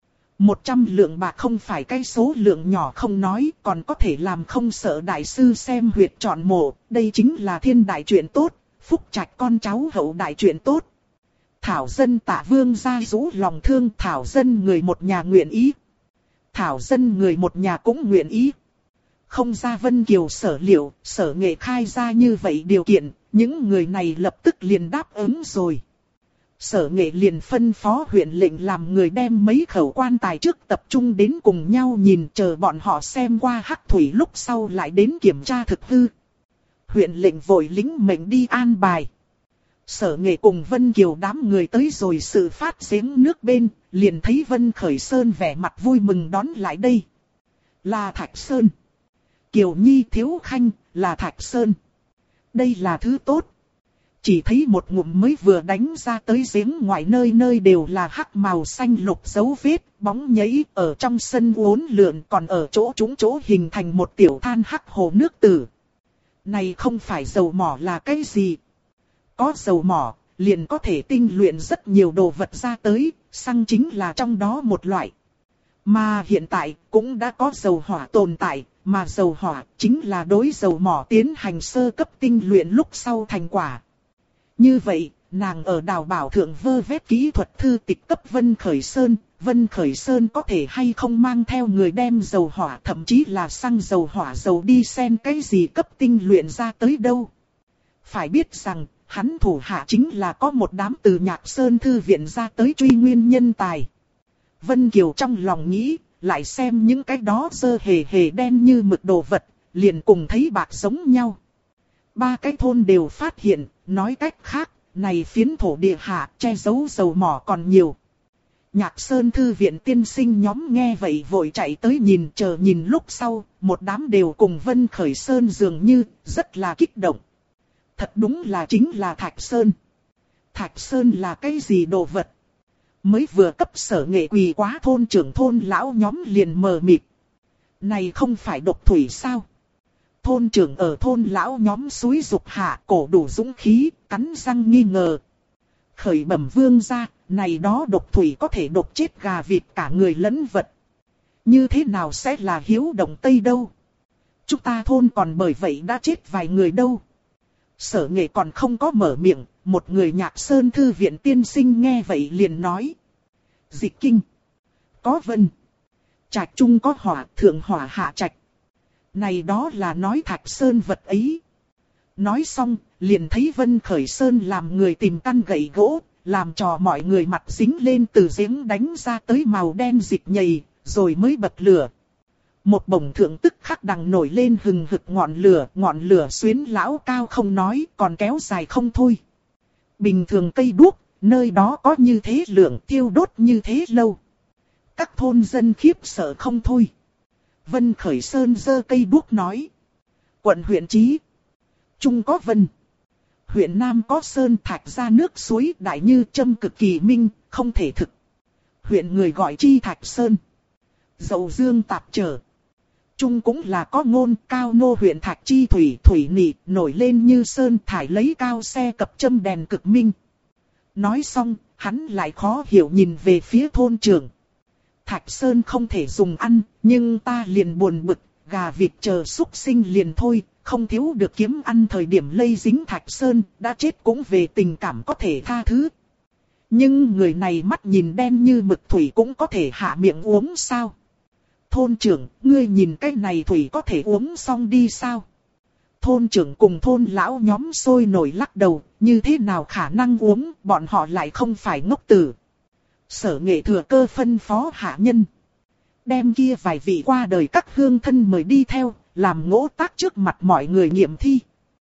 100 lượng bạc không phải cái số lượng nhỏ không nói, còn có thể làm không sợ đại sư xem huyệt chọn mộ. Đây chính là thiên đại chuyện tốt, phúc trạch con cháu hậu đại chuyện tốt. Thảo dân Tạ vương gia rũ lòng thương, thảo dân người một nhà nguyện ý. Thảo dân người một nhà cũng nguyện ý. Không ra Vân Kiều sở liệu, Sở Nghệ khai ra như vậy điều kiện, những người này lập tức liền đáp ứng rồi. Sở Nghệ liền phân phó huyện lệnh làm người đem mấy khẩu quan tài trước tập trung đến cùng nhau nhìn, chờ bọn họ xem qua hắc thủy lúc sau lại đến kiểm tra thực hư. Huyện lệnh vội lính mệnh đi an bài. Sở Nghệ cùng Vân Kiều đám người tới rồi sự phát giếng nước bên, liền thấy Vân Khởi Sơn vẻ mặt vui mừng đón lại đây. Là Thạch Sơn. Kiều Nhi thiếu khanh, là Thạch Sơn. Đây là thứ tốt. Chỉ thấy một ngụm mới vừa đánh ra tới giếng ngoài nơi nơi đều là hắc màu xanh lục dấu vết, bóng nhảy ở trong sân uốn lượn, còn ở chỗ trúng chỗ hình thành một tiểu than hắc hồ nước tử. Này không phải dầu mỏ là cái gì? Có dầu mỏ, liền có thể tinh luyện rất nhiều đồ vật ra tới, xăng chính là trong đó một loại. Mà hiện tại cũng đã có dầu hỏa tồn tại, mà dầu hỏa chính là đối dầu mỏ tiến hành sơ cấp tinh luyện lúc sau thành quả. Như vậy, nàng ở đào bảo thượng vơ vét kỹ thuật thư tịch cấp Vân Khởi Sơn có thể hay không mang theo người đem dầu hỏa thậm chí là xăng dầu hỏa dầu đi xem cái gì cấp tinh luyện ra tới đâu. Phải biết rằng, hắn thủ hạ chính là có một đám từ Nhạc Sơn thư viện ra tới truy nguyên nhân tài. Vân Kiều trong lòng nghĩ, lại xem những cái đó dơ hề hề đen như mực đồ vật, liền cùng thấy bạc giống nhau. Ba cái thôn đều phát hiện, nói cách khác, này phiến thổ địa hạ che giấu dầu mỏ còn nhiều. Nhạc Sơn thư viện tiên sinh nhóm nghe vậy vội chạy tới nhìn, chờ nhìn lúc sau, một đám đều cùng Vân Khởi Sơn dường như, rất là kích động. Thật đúng là chính là Thạch Sơn. Thạch Sơn là cái gì đồ vật? Mới vừa cấp Sở Nghệ quỳ quá thôn trưởng thôn lão nhóm liền mờ mịt. Này không phải độc thủy sao? Thôn trưởng ở thôn lão nhóm suối dục hạ cổ đủ dũng khí, cắn răng nghi ngờ. Khởi bẩm vương ra, này đó độc thủy có thể độc chết gà vịt cả người lẫn vật. Như thế nào sẽ là hiếu động Tây đâu? Chúng ta thôn còn bởi vậy đã chết vài người đâu. Sở Nghệ còn không có mở miệng, một người Nhạc Sơn thư viện tiên sinh nghe vậy liền nói. Dịch kinh. Có vân. Trạch trung có hỏa, thượng hỏa hạ trạch. Này đó là nói Thạch Sơn vật ấy. Nói xong, liền thấy Vân Khởi Sơn làm người tìm căn gậy gỗ, làm cho mọi người mặt dính lên từ giếng đánh ra tới màu đen dịch nhầy, rồi mới bật lửa. Một bổng thượng tức khắc đằng nổi lên hừng hực ngọn lửa xuyến lão cao không nói, còn kéo dài không thôi. Bình thường cây đuốc, nơi đó có như thế lượng thiêu đốt như thế lâu. Các thôn dân khiếp sợ không thôi. Vân Khởi Sơn giơ cây đuốc nói. Quận huyện Chí Trung có vân. Huyện Nam có sơn thạch ra nước suối đại như châm cực kỳ minh, không thể thực. Huyện người gọi chi Thạch Sơn. Dậu dương tạp trở. Trung cũng là có ngôn cao nô huyện Thạch chi thủy nị nổi lên như sơn thải lấy cao xe cập châm đèn cực minh. Nói xong, hắn lại khó hiểu nhìn về phía thôn trưởng. Thạch Sơn không thể dùng ăn, nhưng ta liền buồn bực, gà vịt chờ súc sinh liền thôi, không thiếu được kiếm ăn thời điểm lây dính Thạch Sơn, đã chết cũng về tình cảm có thể tha thứ. Nhưng người này mắt nhìn đen như mực thủy cũng có thể hạ miệng uống sao? Thôn trưởng, ngươi nhìn cái này thủy có thể uống xong đi sao? Thôn trưởng cùng thôn lão nhóm sôi nổi lắc đầu, như thế nào khả năng uống, bọn họ lại không phải ngốc tử. Sở Nghệ thừa cơ phân phó hạ nhân. Đem kia vài vị qua đời các hương thân mời đi theo, làm Ngỗ Tác trước mặt mọi người nghiệm thi.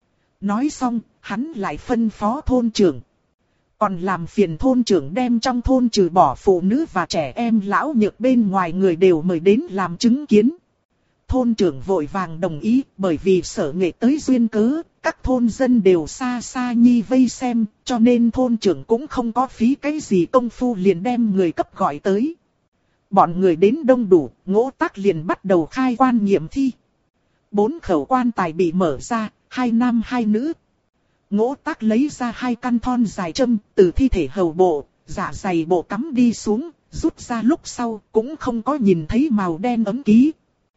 Nói xong, hắn lại phân phó thôn trưởng. Còn làm phiền thôn trưởng đem trong thôn trừ bỏ phụ nữ và trẻ em lão nhược bên ngoài người đều mời đến làm chứng kiến. Thôn trưởng vội vàng đồng ý, bởi vì Sở Nghệ tới duyên cớ, các thôn dân đều xa xa nhi vây xem, cho nên thôn trưởng cũng không có phí cái gì công phu liền đem người cấp gọi tới. Bọn người đến đông đủ, Ngỗ Tác liền bắt đầu khai quan nghiệm thi. 4 khẩu quan tài bị mở ra, 2 nam 2 nữ. Ngỗ Tác lấy ra 2 căn thon dài châm, từ thi thể hầu bộ, dạ dày bộ cắm đi xuống, rút ra lúc sau cũng không có nhìn thấy màu đen ấm ký.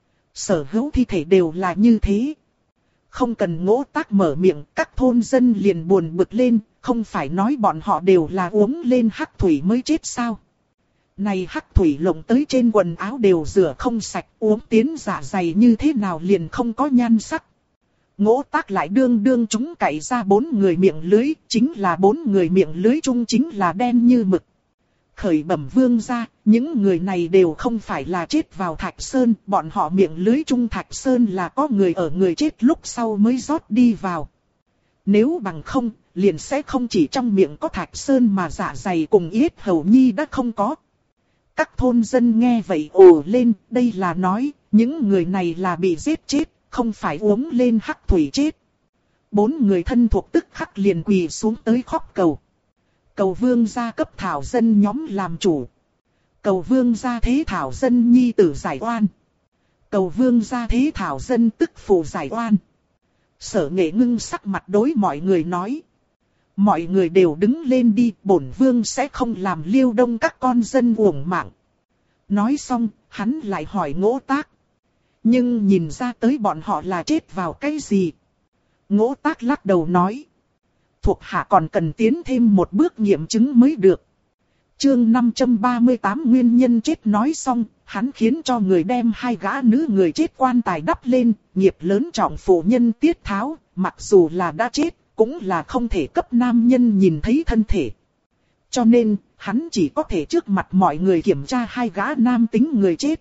Sở hữu thi thể đều là như thế. Không cần Ngỗ Tác mở miệng, các thôn dân liền buồn bực lên, không phải nói bọn họ đều là uống lên hắc thủy mới chết sao? Này hắc thủy lộng tới trên quần áo đều rửa không sạch, uống tiến dạ dày như thế nào liền không có nhan sắc. Ngỗ Tác lại đương chúng cậy ra 4 người miệng lưới, chính là 4 người miệng lưới chung chính là đen như mực. Khởi bẩm vương gia, những người này đều không phải là chết vào Thạch Sơn, bọn họ miệng lưới chung Thạch Sơn là có người ở người chết lúc sau mới rót đi vào. Nếu bằng không, liền sẽ không chỉ trong miệng có Thạch Sơn mà dạ dày cùng yết hầu nhi đã không có. Các thôn dân nghe vậy ồ lên, đây là nói, những người này là bị giết chết, không phải uống lên hắc thủy chết. 4 người thân thuộc tức khắc liền quỳ xuống tới khóc cầu. Cầu vương gia cấp thảo dân nhóm làm chủ. Cầu vương gia thế thảo dân nhi tử giải oan. Cầu vương gia thế thảo dân tức phụ giải oan. Sở Nghệ ngưng sắc mặt đối mọi người nói. Mọi người đều đứng lên đi, bổn vương sẽ không làm liêu đông các con dân uổng mạng. Nói xong, hắn lại hỏi Ngỗ Tác. Nhưng nhìn ra tới bọn họ là chết vào cái gì? Ngỗ Tác lắc đầu nói. Thuộc hạ còn cần tiến thêm một bước nghiệm chứng mới được. Chương 538 nguyên nhân chết nói xong, hắn khiến cho người đem 2 gã nữ người chết quan tài đắp lên, nghiệp lớn trọng phụ nhân tiết tháo, mặc dù là đã chết, cũng là không thể cấp nam nhân nhìn thấy thân thể. Cho nên, hắn chỉ có thể trước mặt mọi người kiểm tra 2 gã nam tính người chết.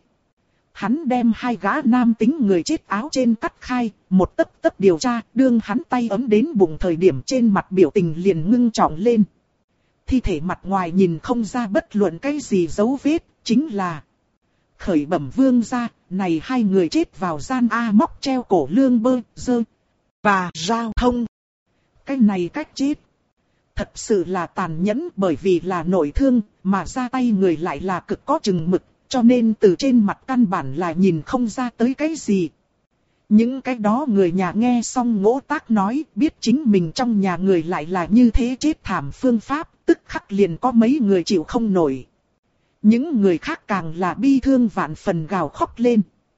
Hắn đem 2 gã nam tính người chết áo trên cắt khai, một tấc điều tra, đương hắn tay ấm đến bụng thời điểm trên mặt biểu tình liền ngưng trọng lên. Thi thể mặt ngoài nhìn không ra bất luận cái gì dấu vết, chính là khởi bẩm vương gia, này 2 người chết vào gian A móc treo cổ lương bơ, dơ và giao thông. Cái này cách chết thật sự là tàn nhẫn, bởi vì là nội thương mà ra tay người lại là cực có chừng mực. Cho nên từ trên mặt căn bản là nhìn không ra tới cái gì. Những cái đó người nhà nghe xong Ngỗ Tác nói, biết chính mình trong nhà người lại là như thế chết thảm phương pháp, tức khắc liền có mấy người chịu không nổi. Những người khác càng là bi thương vạn phần gào khóc lên.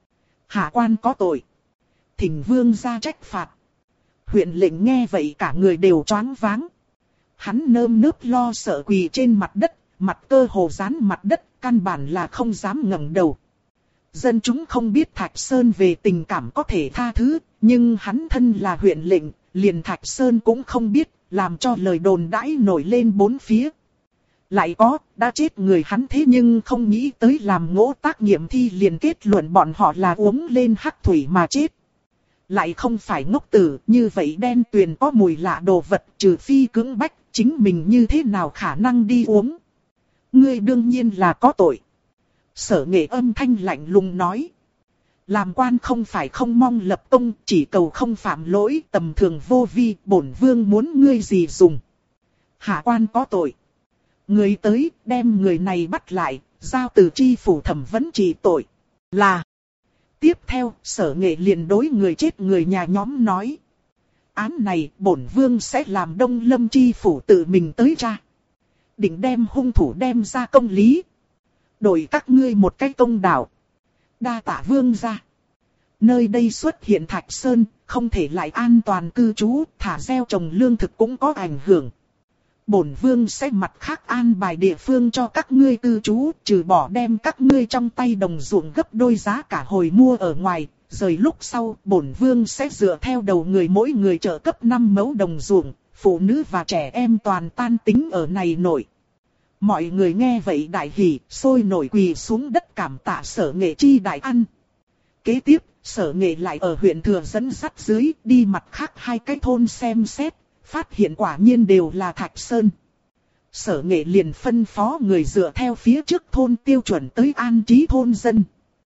Hạ quan có tội. Thỉnh vương ra trách phạt. Huyện lệnh nghe vậy cả người đều choáng váng. Hắn nơm nớp lo sợ quỳ trên mặt đất, mặt cơ hồ dán mặt đất. Căn bản là không dám ngẩng đầu. Dân chúng không biết Thạch Sơn về tình cảm có thể tha thứ, nhưng hắn thân là huyện lệnh, liền Thạch Sơn cũng không biết, làm cho lời đồn đãi nổi lên 4 phía. Lại có, đã chết người hắn thế nhưng không nghĩ tới làm ngỗ tác nghiệm thi liền kết luận bọn họ là uống lên hắc thủy mà chết. Lại không phải ngốc tử, như vậy đen tuyền có mùi lạ đồ vật, trừ phi cưỡng bách, chính mình như thế nào khả năng đi uống. Ngươi đương nhiên là có tội. Sở Nghệ âm thanh lạnh lùng nói. Làm quan không phải không mong lập công, chỉ cầu không phạm lỗi, tầm thường vô vi, bổn vương muốn ngươi gì dùng. Hạ quan có tội. Người tới, đem người này bắt lại, giao từ tri phủ thẩm vấn trị tội. Là. Tiếp theo, Sở Nghệ liền đối người chết người nhà nhóm nói. Án này, bổn vương sẽ làm Đông Lâm tri phủ tự mình tới tra. Định đem hung thủ đem ra công lý. Đổi các ngươi một cái công đạo. Đa tạ vương ra. Nơi đây xuất hiện Thạch Sơn, không thể lại an toàn cư trú, thả gieo trồng lương thực cũng có ảnh hưởng. Bổn vương sẽ mặt khác an bài địa phương cho các ngươi cư trú, trừ bỏ đem các ngươi trong tay đồng ruộng gấp đôi giá cả hồi mua ở ngoài. Rời lúc sau, bổn vương sẽ dựa theo đầu người mỗi người trợ cấp 5 mẫu đồng ruộng, phụ nữ và trẻ em toàn tan tính ở này nội. Mọi người nghe vậy đại hỉ, sôi nổi quỳ xuống đất cảm tạ Sở Nghệ chi đại ăn. Kế tiếp, Sở Nghệ lại ở huyện Thừa dẫn dắt dưới, đi mặt khác 2 cái thôn xem xét, phát hiện quả nhiên đều là Thạch Sơn. Sở Nghệ liền phân phó người dựa theo phía trước thôn tiêu chuẩn tới an trí thôn dân.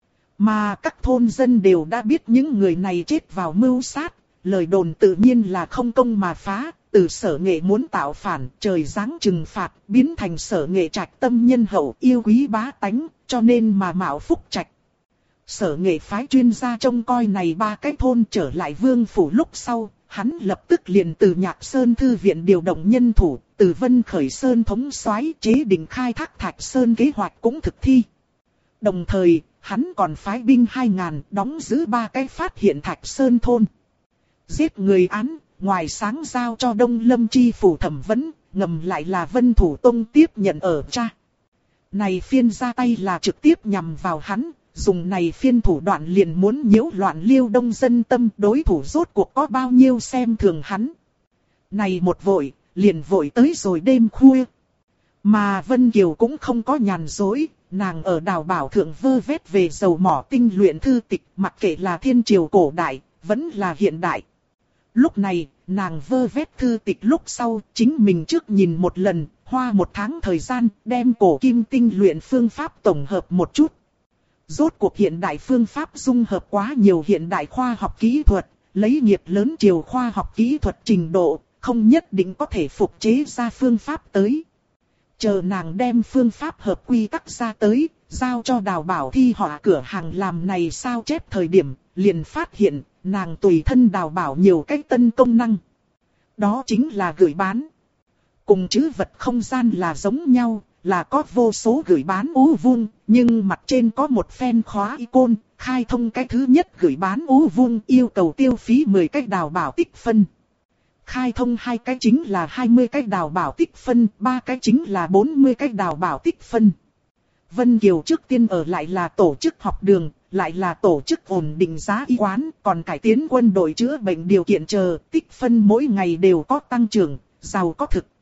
Mà các thôn dân đều đã biết những người này chết vào mưu sát, lời đồn tự nhiên là không công mà phá. Từ Sở Nghệ muốn tạo phản, trời giáng trừng phạt, biến thành Sở Nghệ trạch tâm nhân hậu, yêu quý bá tánh, cho nên mà mạo phúc trạch. Sở Nghệ phái chuyên gia trông coi này 3 cái thôn trở lại vương phủ lúc sau, hắn lập tức liền từ Nhạc Sơn thư viện điều động nhân thủ, từ Vân Khởi Sơn thống soái chế định khai thác Thạch Sơn kế hoạch cũng thực thi. Đồng thời, hắn còn phái binh 2.000 đóng giữ 3 cái phát hiện Thạch Sơn thôn. Giết người án, ngoài sáng giao cho Đông Lâm tri phủ thẩm vấn, ngầm lại là Vân Thủ Tông tiếp nhận ở tra. Này phiên ra tay là trực tiếp nhằm vào hắn, dùng này phiên thủ đoạn liền muốn nhiễu loạn Liêu Đông dân tâm, đối thủ rốt cuộc có bao nhiêu xem thường hắn. Này một vội, liền vội tới rồi đêm khuya. Mà Vân Kiều cũng không có nhàn dối, nàng ở đào bảo thượng vơ vét về dầu mỏ tinh luyện thư tịch, mặc kệ là thiên triều cổ đại, vẫn là hiện đại. Lúc này, nàng vơ vét thư tịch lúc sau, chính mình trước nhìn một lần, hoa 1 tháng thời gian, đem cổ kim tinh luyện phương pháp tổng hợp một chút. Rốt cuộc hiện đại phương pháp dung hợp quá nhiều hiện đại khoa học kỹ thuật, lấy nghiệp lớn triều khoa học kỹ thuật trình độ, không nhất định có thể phục chế ra phương pháp tới. Chờ nàng đem phương pháp hợp quy tắc ra tới, giao cho Đào Bảo Thi họ cửa hàng làm này sao chép thời điểm, liền phát hiện, nàng tùy thân Đào Bảo nhiều cách tân công năng. Đó chính là gửi bán. Cùng chữ vật không gian là giống nhau, là có vô số gửi bán ú vuông, nhưng mặt trên có một phen khóa icon, khai thông cái thứ nhất gửi bán ú vuông yêu cầu tiêu phí 10 cái Đào Bảo tích phân. Khai thông 2 cái chính là 20 cái Đào Bảo tích phân, 3 cái chính là 40 cái Đào Bảo tích phân. Vân Kiều trước tiên ở lại là tổ chức học đường, lại là tổ chức ổn định giá y quán, còn cải tiến quân đội chữa bệnh điều kiện chờ, tích phân mỗi ngày đều có tăng trưởng, giàu có thực.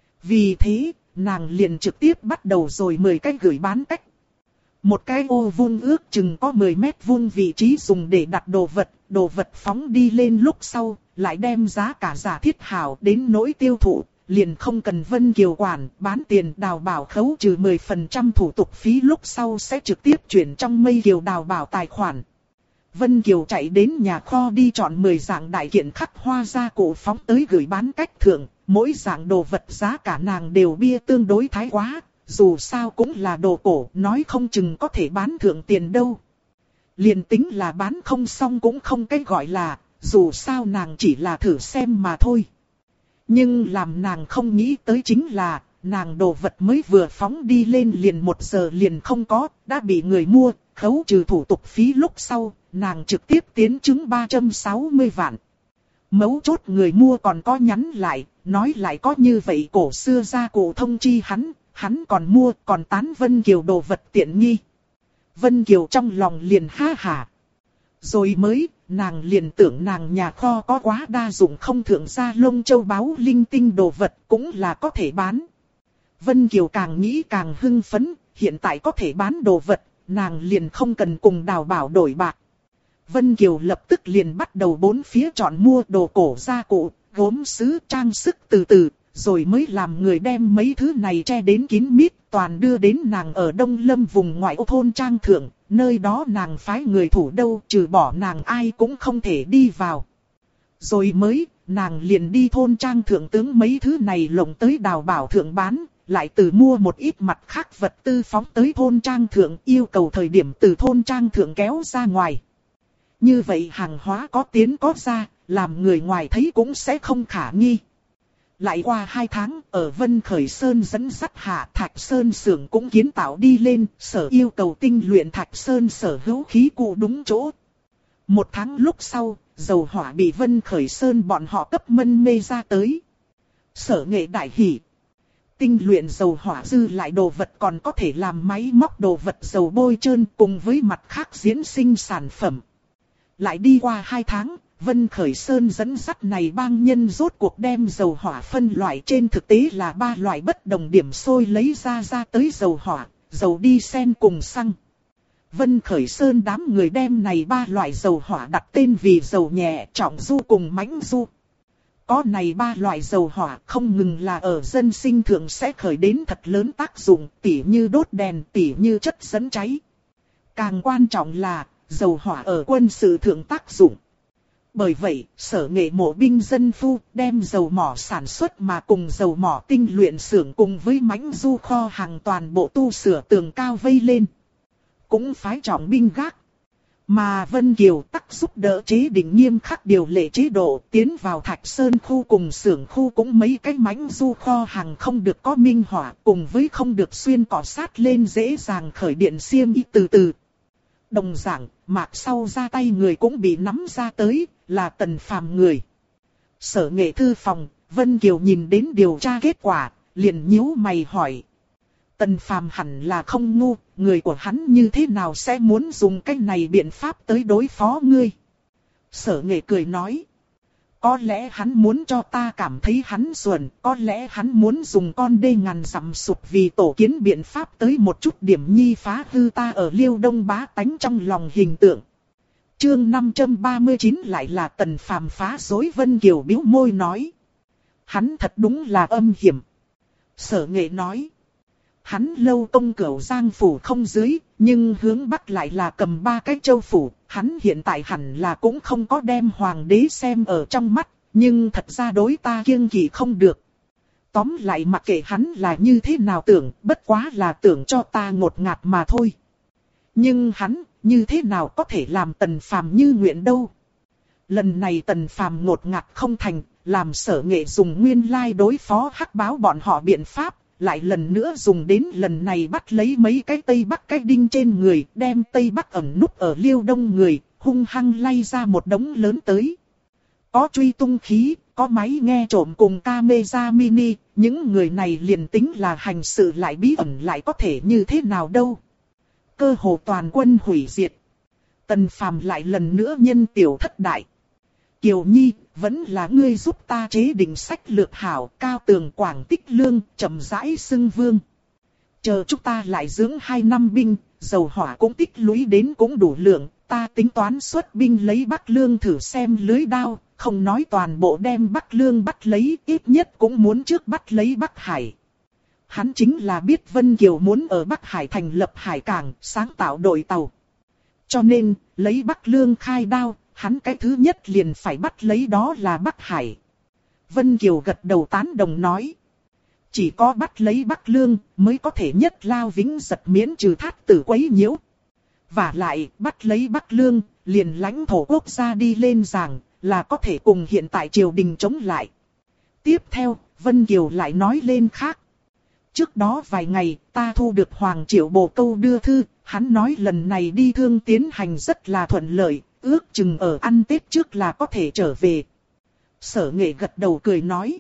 Vì thế, nàng liền trực tiếp bắt đầu rồi 10 cái gửi bán cách. Một cái ô vuông ước chừng có 10 mét vuông vị trí dùng để đặt đồ vật phóng đi lên lúc sau, lại đem giá cả giả thiết hảo đến nỗi tiêu thụ, liền không cần Vân Kiều quản, bán tiền Đào Bảo khấu trừ 10% thủ tục phí lúc sau sẽ trực tiếp chuyển trong Mây Kiều Đào Bảo tài khoản. Vân Kiều chạy đến nhà kho đi chọn 10 dạng đại kiện khắc hoa gia cụ phóng tới gửi bán cách thượng, mỗi dạng đồ vật giá cả nàng đều bia tương đối thái quá, dù sao cũng là đồ cổ, nói không chừng có thể bán thượng tiền đâu. Liền tính là bán không xong cũng không cái gọi là, dù sao nàng chỉ là thử xem mà thôi. Nhưng làm nàng không nghĩ tới chính là, nàng đồ vật mới vừa phóng đi lên liền 1 giờ liền không có, đã bị người mua, khấu trừ thủ tục phí lúc sau, nàng trực tiếp tiến chứng 360 vạn. Mấu chốt người mua còn có nhắn lại, nói lại có như vậy cổ xưa gia cụ thông chi hắn còn mua, còn tán Vân Kiều đồ vật tiện nghi. Vân Kiều trong lòng liền ha hả. Rồi mới, nàng liền tưởng nàng nhà kho có quá đa dụng không thượng gia lông châu báu linh tinh đồ vật cũng là có thể bán. Vân Kiều càng nghĩ càng hưng phấn, hiện tại có thể bán đồ vật, nàng liền không cần cùng Đào Bảo đổi bạc. Vân Kiều lập tức liền bắt đầu bốn phía chọn mua đồ cổ gia cụ, gốm sứ trang sức từ từ, rồi mới làm người đem mấy thứ này che đến kín mít, toàn đưa đến nàng ở Đông Lâm vùng ngoại ô thôn trang thượng, nơi đó nàng phái người thủ đâu, trừ bỏ nàng ai cũng không thể đi vào. Rồi mới, nàng liền đi thôn trang thượng tướng mấy thứ này lộng tới Đào Bảo thượng bán, lại từ mua một ít mặt khác vật tư phóng tới thôn trang thượng, yêu cầu thời điểm từ thôn trang thượng kéo ra ngoài. Như vậy hàng hóa có tiến có ra, làm người ngoài thấy cũng sẽ không khả nghi. Lại qua 2 tháng, ở Vân Khởi Sơn dẫn dắt hạ, Thạch Sơn xưởng cũng kiến tạo đi lên, sở yêu cầu tinh luyện Thạch Sơn sở hữu khí cụ đúng chỗ. 1 tháng lúc sau, dầu hỏa bị Vân Khởi Sơn bọn họ cấp mân mê ra tới. Sở Nghệ đại hỉ. Tinh luyện dầu hỏa dư lại đồ vật còn có thể làm máy móc đồ vật dầu bôi trơn cùng với mặt khác diễn sinh sản phẩm. Lại đi qua 2 tháng, Vân Khởi Sơn dẫn dắt này bang nhân rốt cuộc đem dầu hỏa phân loại, trên thực tế là 3 loại bất đồng điểm sôi lấy ra tới dầu hỏa, dầu diesel cùng xăng. Vân Khởi Sơn đám người đem này 3 loại dầu hỏa đặt tên vì dầu nhẹ, trọng du cùng mãnh du. Có này 3 loại dầu hỏa không ngừng là ở dân sinh thượng sẽ khởi đến thật lớn tác dụng, tỉ như đốt đèn, tỉ như chất dẫn cháy. Càng quan trọng là dầu hỏa ở quân sự thượng tác dụng. Bởi vậy, sở nghệ mộ binh dân phu đem dầu mỏ sản xuất mà cùng dầu mỏ tinh luyện xưởng cùng với mãnh du kho hàng toàn bộ tu sửa tường cao vây lên. Cũng phái trọng binh gác. Mà Vân Kiều tắc giúp đỡ chế định nghiêm khắc điều lệ chế độ, tiến vào Thạch Sơn khu cùng xưởng khu cũng mấy cái mãnh du kho hàng không được có minh hỏa, cùng với không được xuyên cỏ sát lên dễ dàng khởi điện xiêm y từ từ. Đồng dạng, mạc sau ra tay người cũng bị nắm ra tới, là Tần Phàm người. Sở Nghệ thư phòng, Vân Kiều nhìn đến điều tra kết quả, liền nhíu mày hỏi. Tần Phàm hẳn là không ngu, người của hắn như thế nào sẽ muốn dùng cách này biện pháp tới đối phó ngươi? Sở Nghệ cười nói. Có lẽ hắn muốn cho ta cảm thấy hắn xuẩn, có lẽ hắn muốn dùng con đê ngàn dặm sụp vì tổ kiến biện pháp tới một chút điểm nhi phá hư ta ở Liêu Đông bá tánh trong lòng hình tượng. Chương 539 lại là Tần Phàm phá rối. Vân Kiều bĩu môi nói. Hắn thật đúng là âm hiểm. Sở Nghệ nói. Hắn lâu công cửu Giang phủ không dưới, nhưng hướng Bắc lại là cầm 3 cái châu phủ. Hắn hiện tại hẳn là cũng không có đem hoàng đế xem ở trong mắt, nhưng thật ra đối ta kiêng kỵ không được. Tóm lại mặc kệ hắn là như thế nào tưởng, bất quá là tưởng cho ta ngột ngạt mà thôi. Nhưng hắn, như thế nào có thể làm Tần Phàm như nguyện đâu. Lần này Tần Phàm ngột ngạt không thành, làm Sở Nghệ dùng nguyên lai đối phó hắc báo bọn họ biện pháp, lại lần nữa dùng đến lần này bắt lấy mấy cái Tây Bắc cái đinh trên người, đem Tây Bắc ẩn núp ở Liêu Đông người, hung hăng lay ra một đống lớn tới. Có truy tung khí, có máy nghe trộm cùng camera mini, những người này liền tính là hành sự lại bí ẩn lại có thể như thế nào đâu. Cơ hồ toàn quân hủy diệt. Tần Phàm lại lần nữa nhân tiểu thất đại. Kiều Nhi, vẫn là ngươi giúp ta chế định sách lược hảo, cao tường quảng tích lương, chậm rãi xưng vương. Chờ chúng ta lại dưỡng 2 năm binh, dầu hỏa cũng tích lũy đến cũng đủ lượng, ta tính toán xuất binh lấy Bắc Lương thử xem lưới đao, không nói toàn bộ đem Bắc Lương bắt lấy, ít nhất cũng muốn trước bắt lấy Bắc Hải. Hắn chính là biết Vân Kiều muốn ở Bắc Hải thành lập hải cảng, sáng tạo đội tàu. Cho nên, lấy Bắc Lương khai đao, hắn cái thứ nhất liền phải bắt lấy đó là Bắc Hải. Vân Kiều gật đầu tán đồng nói. Chỉ có bắt lấy Bắc Lương mới có thể nhất lao vĩnh giật miễn trừ thát tử quấy nhiễu. Và lại, bắt lấy Bắc Lương, liền lãnh thổ quốc gia đi lên giảng, là có thể cùng hiện tại triều đình chống lại. Tiếp theo, Vân Kiều lại nói lên khác. Trước đó vài ngày, ta thu được Hoàng Triệu Bồ Câu đưa thư, hắn nói lần này đi Thương tiến hành rất là thuận lợi, ước chừng ở ăn Tết trước là có thể trở về. Sở Nghệ gật đầu cười nói.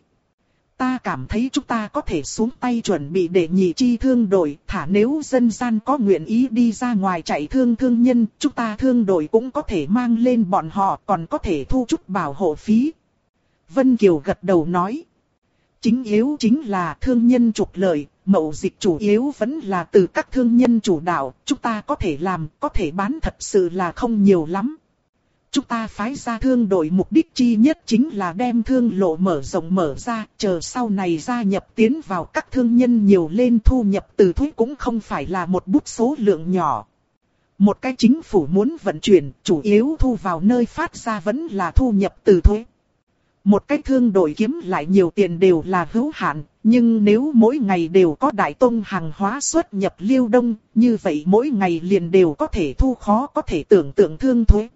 Ta cảm thấy chúng ta có thể xuống tay chuẩn bị để nhị chi thương đội, thả nếu dân gian có nguyện ý đi ra ngoài chạy thương thương nhân, chúng ta thương đội cũng có thể mang lên bọn họ, còn có thể thu chút bảo hộ phí. Vân Kiều gật đầu nói. Chính yếu chính là thương nhân trục lợi, mậu dịch chủ yếu vẫn là từ các thương nhân chủ đạo, chúng ta có thể làm, có thể bán thật sự là không nhiều lắm. Chúng ta phái ra thương đội mục đích chi nhất chính là đem thương lộ mở rộng mở ra, chờ sau này gia nhập tiến vào các thương nhân nhiều lên, thu nhập từ thuế cũng không phải là một bút số lượng nhỏ. Một cái chính phủ muốn vận chuyển, chủ yếu thu vào nơi phát ra vẫn là thu nhập từ thuế. Một cái thương đội kiếm lại nhiều tiền đều là hữu hạn, nhưng nếu mỗi ngày đều có đại tông hàng hóa xuất nhập Liêu Đông, như vậy mỗi ngày liền đều có thể thu khó có thể tưởng tượng thương thuế.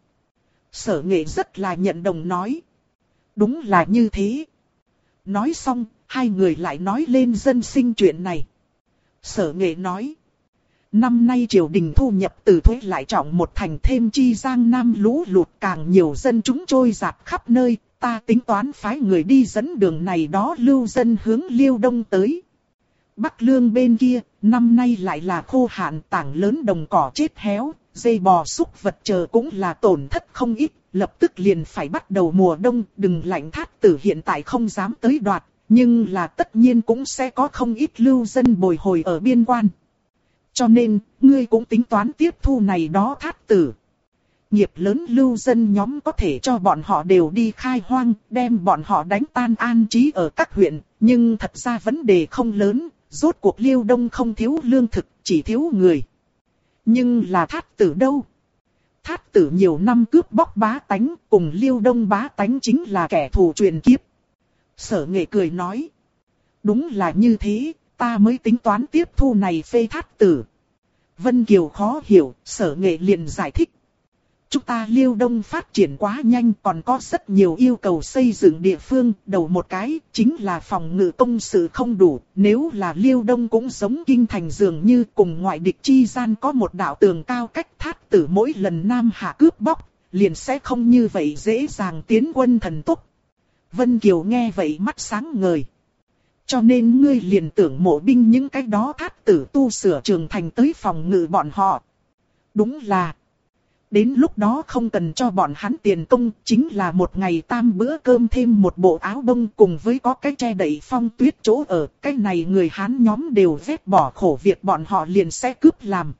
Sở Nghệ rất là nhận đồng nói. Đúng là như thế. Nói xong, hai người lại nói lên dân sinh chuyện này. Sở Nghệ nói. Năm nay triều đình thu nhập từ thuế lại trọng một thành, thêm chi Giang Nam lũ lụt càng nhiều dân chúng trôi dạt khắp nơi. Ta tính toán phái người đi dẫn đường này đó lưu dân hướng Liêu Đông tới. Bắc Lương bên kia, năm nay lại là khô hạn, tảng lớn đồng cỏ chết héo, dây bò súc vật chờ cũng là tổn thất không ít, lập tức liền phải bắt đầu mùa đông. Đừng lạnh Thát Tử hiện tại không dám tới đoạt, nhưng là tất nhiên cũng sẽ có không ít lưu dân bồi hồi ở biên quan. Cho nên, ngươi cũng tính toán tiếp thu này đó Thát Tử. Nghiệp lớn lưu dân nhóm có thể cho bọn họ đều đi khai hoang, đem bọn họ đánh tan an trí ở các huyện, nhưng thật ra vấn đề không lớn, rốt cuộc Liêu Đông không thiếu lương thực, chỉ thiếu người. Nhưng là Thát Tử đâu? Thát Tử nhiều năm cướp bóc bá tánh, cùng Liêu Đông bá tánh chính là kẻ thù truyền kiếp. Sở Nghệ cười nói. Đúng là như thế, ta mới tính toán tiếp thu này phê Thát Tử. Vân Kiều khó hiểu, Sở Nghệ liền giải thích. Chúng ta Liêu Đông phát triển quá nhanh, còn có rất nhiều yêu cầu xây dựng địa phương. Đầu một cái chính là phòng ngự công sự không đủ. Nếu là Liêu Đông cũng giống kinh thành dường như cùng ngoại địch chi gian có một đạo tường cao cách, Thát Tử mỗi lần Nam Hạ cướp bóc, liền sẽ không như vậy dễ dàng tiến quân thần tốc. Vân Kiều nghe vậy mắt sáng ngời. Cho nên ngươi liền tưởng mộ binh những cái đó Thát Tử tu sửa trường thành tới phòng ngự bọn họ. Đúng là. Đến lúc đó không cần cho bọn hắn tiền công, chính là một ngày tam bữa cơm thêm một bộ áo bông cùng với có cái che đậy phong tuyết chỗ ở. Cái này người Hán nhóm đều ghét bỏ khổ việc, bọn họ liền sẽ cướp làm.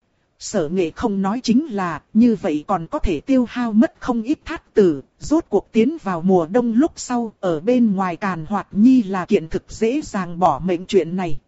Sở Nghệ không nói chính là, như vậy còn có thể tiêu hao mất không ít Thát Tử. Rốt cuộc tiến vào mùa đông lúc sau, ở bên ngoài Càn Hoạt Nhi là kiện thực dễ dàng bỏ mệnh chuyện này.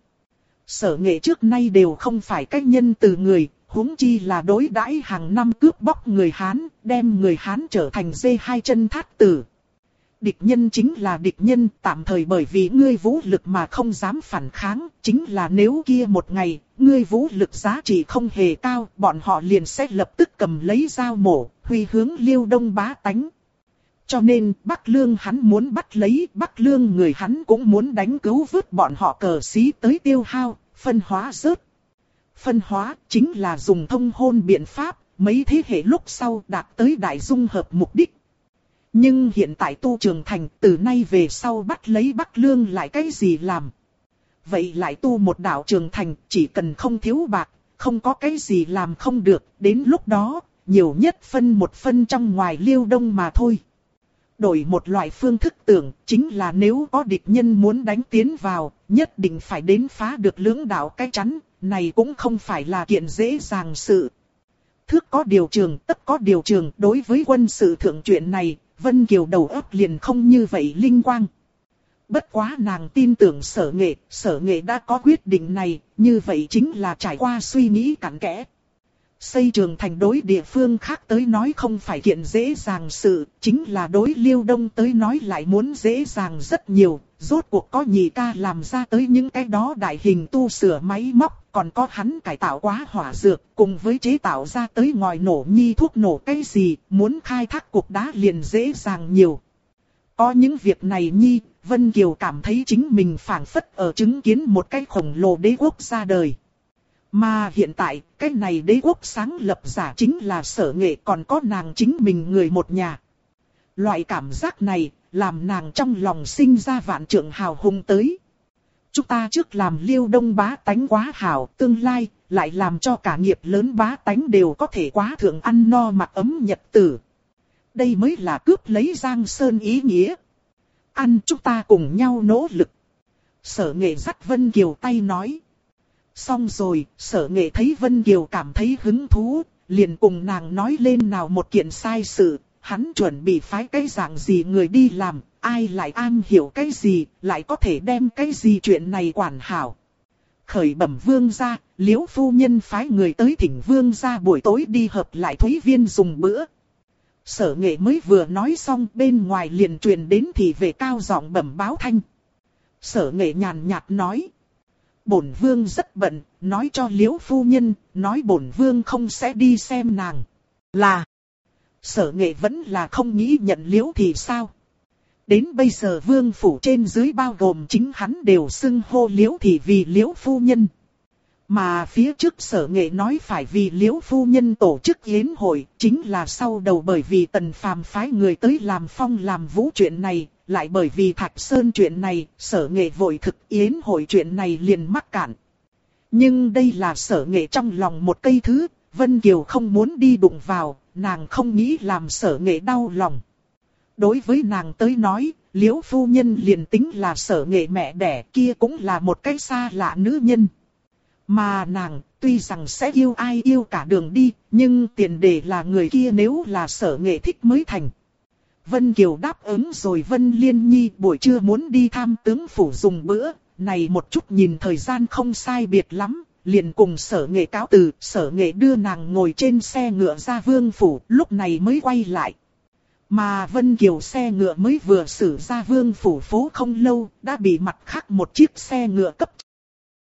Sở Nghệ trước nay đều không phải cách nhân từ người, huống chi là đối đãi hàng năm cướp bóc người Hán, đem người Hán trở thành dê hai chân Thát Tử. Địch nhân chính là địch nhân, tạm thời bởi vì ngươi vũ lực mà không dám phản kháng, chính là nếu kia một ngày, ngươi vũ lực giá trị không hề cao, bọn họ liền sẽ lập tức cầm lấy dao mổ, huy hướng Liêu Đông bá tánh. Cho nên, Bắc Lương hắn muốn bắt lấy, Bắc Lương người hắn cũng muốn đánh cứu vớt bọn họ cờ xí tới tiêu hao, phân hóa rớt. Phân hóa chính là dùng thông hôn biện pháp, mấy thế hệ lúc sau đạt tới đại dung hợp mục đích. Nhưng hiện tại tu trường thành, từ nay về sau bắt lấy Bắc Lương lại cái gì làm? Vậy lại tu một đạo trường thành, chỉ cần không thiếu bạc, không có cái gì làm không được, đến lúc đó, nhiều nhất phân một phân trong ngoài Liêu Đông mà thôi. Đổi một loại phương thức tưởng, chính là nếu có địch nhân muốn đánh tiến vào, nhất định phải đến phá được lưỡng đạo cái chắn, này cũng không phải là kiện dễ dàng sự. Thước có điều trường, tất có điều trường, đối với quân sự thượng chuyện này, Vân Kiều đầu óc liền không như vậy linh quang. Bất quá nàng tin tưởng Sở Nghệ đã có quyết định này, như vậy chính là trải qua suy nghĩ cặn kẽ. Xây trường thành đối địa phương khác tới nói không phải kiện dễ dàng sự, chính là đối Liêu Đông tới nói lại muốn dễ dàng rất nhiều. Rốt cuộc có nhị ca làm ra tới những cái đó đại hình tu sửa máy móc, còn có hắn cải tạo quá hỏa dược, cùng với chế tạo ra tới ngòi nổ nhi thuốc nổ cái gì, muốn khai thác cục đá liền dễ dàng nhiều. Có những việc này nhi, Vân Kiều cảm thấy chính mình phảng phất ở chứng kiến một cái khổng lồ đế quốc ra đời. Mà hiện tại, cái này đế quốc sáng lập giả chính là Sở Nghệ, còn có nàng chính mình người một nhà. Loại cảm giác này, làm nàng trong lòng sinh ra vạn trượng hào hùng tới. Chúng ta trước làm Liêu Đông bá tánh quá hảo, tương lai, lại làm cho cả nghiệp lớn bá tánh đều có thể quá thượng ăn no mặc ấm nhật tử. Đây mới là cướp lấy Giang Sơn ý nghĩa. Ăn chúng ta cùng nhau nỗ lực. Sở Nghệ dắt Vân Kiều tay nói. Xong rồi, Sở Nghệ thấy Vân Kiều cảm thấy hứng thú, liền cùng nàng nói lên nào một kiện sai sự, hắn chuẩn bị phái cái dạng gì người đi làm, ai lại am hiểu cái gì, lại có thể đem cái gì chuyện này quản hảo. Khởi bẩm vương gia, Liễu phu nhân phái người tới thỉnh vương gia buổi tối đi hợp lại Thúy Viên dùng bữa. Sở Nghệ mới vừa nói xong, bên ngoài liền truyền đến thị vệ cao giọng bẩm báo thanh. Sở Nghệ nhàn nhạt nói. Bổn vương rất bận, nói cho Liễu phu nhân, nói bổn vương không sẽ đi xem nàng. Là. Sở Nghệ vẫn là không nghĩ nhận Liễu thì sao? Đến bây giờ vương phủ trên dưới bao gồm chính hắn đều xưng hô Liễu thì vì Liễu phu nhân. Mà phía trước Sở Nghệ nói phải vì Liễu phu nhân tổ chức yến hội, chính là sau đầu bởi vì Tần Phàm phái người tới làm phong làm vũ chuyện này, lại bởi vì Thạch Sơn chuyện này, Sở Nghệ vội thực yến hội chuyện này liền mắc cạn. Nhưng đây là Sở Nghệ trong lòng một cây thứ, Vân Kiều không muốn đi đụng vào, nàng không nghĩ làm Sở Nghệ đau lòng. Đối với nàng tới nói, Liễu phu nhân liền tính là Sở Nghệ mẹ đẻ kia cũng là một cái xa lạ nữ nhân. Mà nàng, tuy rằng sẽ yêu ai yêu cả đường đi, nhưng tiền đề là người kia nếu là Sở Nghệ thích mới thành. Vân Kiều đáp ứng rồi Vân Liên Nhi buổi trưa muốn đi thăm tướng phủ dùng bữa, này một chút nhìn thời gian không sai biệt lắm, liền cùng Sở Nghệ cáo từ, Sở Nghệ đưa nàng ngồi trên xe ngựa ra vương phủ, lúc này mới quay lại. Mà Vân Kiều xe ngựa mới vừa xử ra vương phủ phố không lâu, đã bị mặt khác một chiếc xe ngựa cấp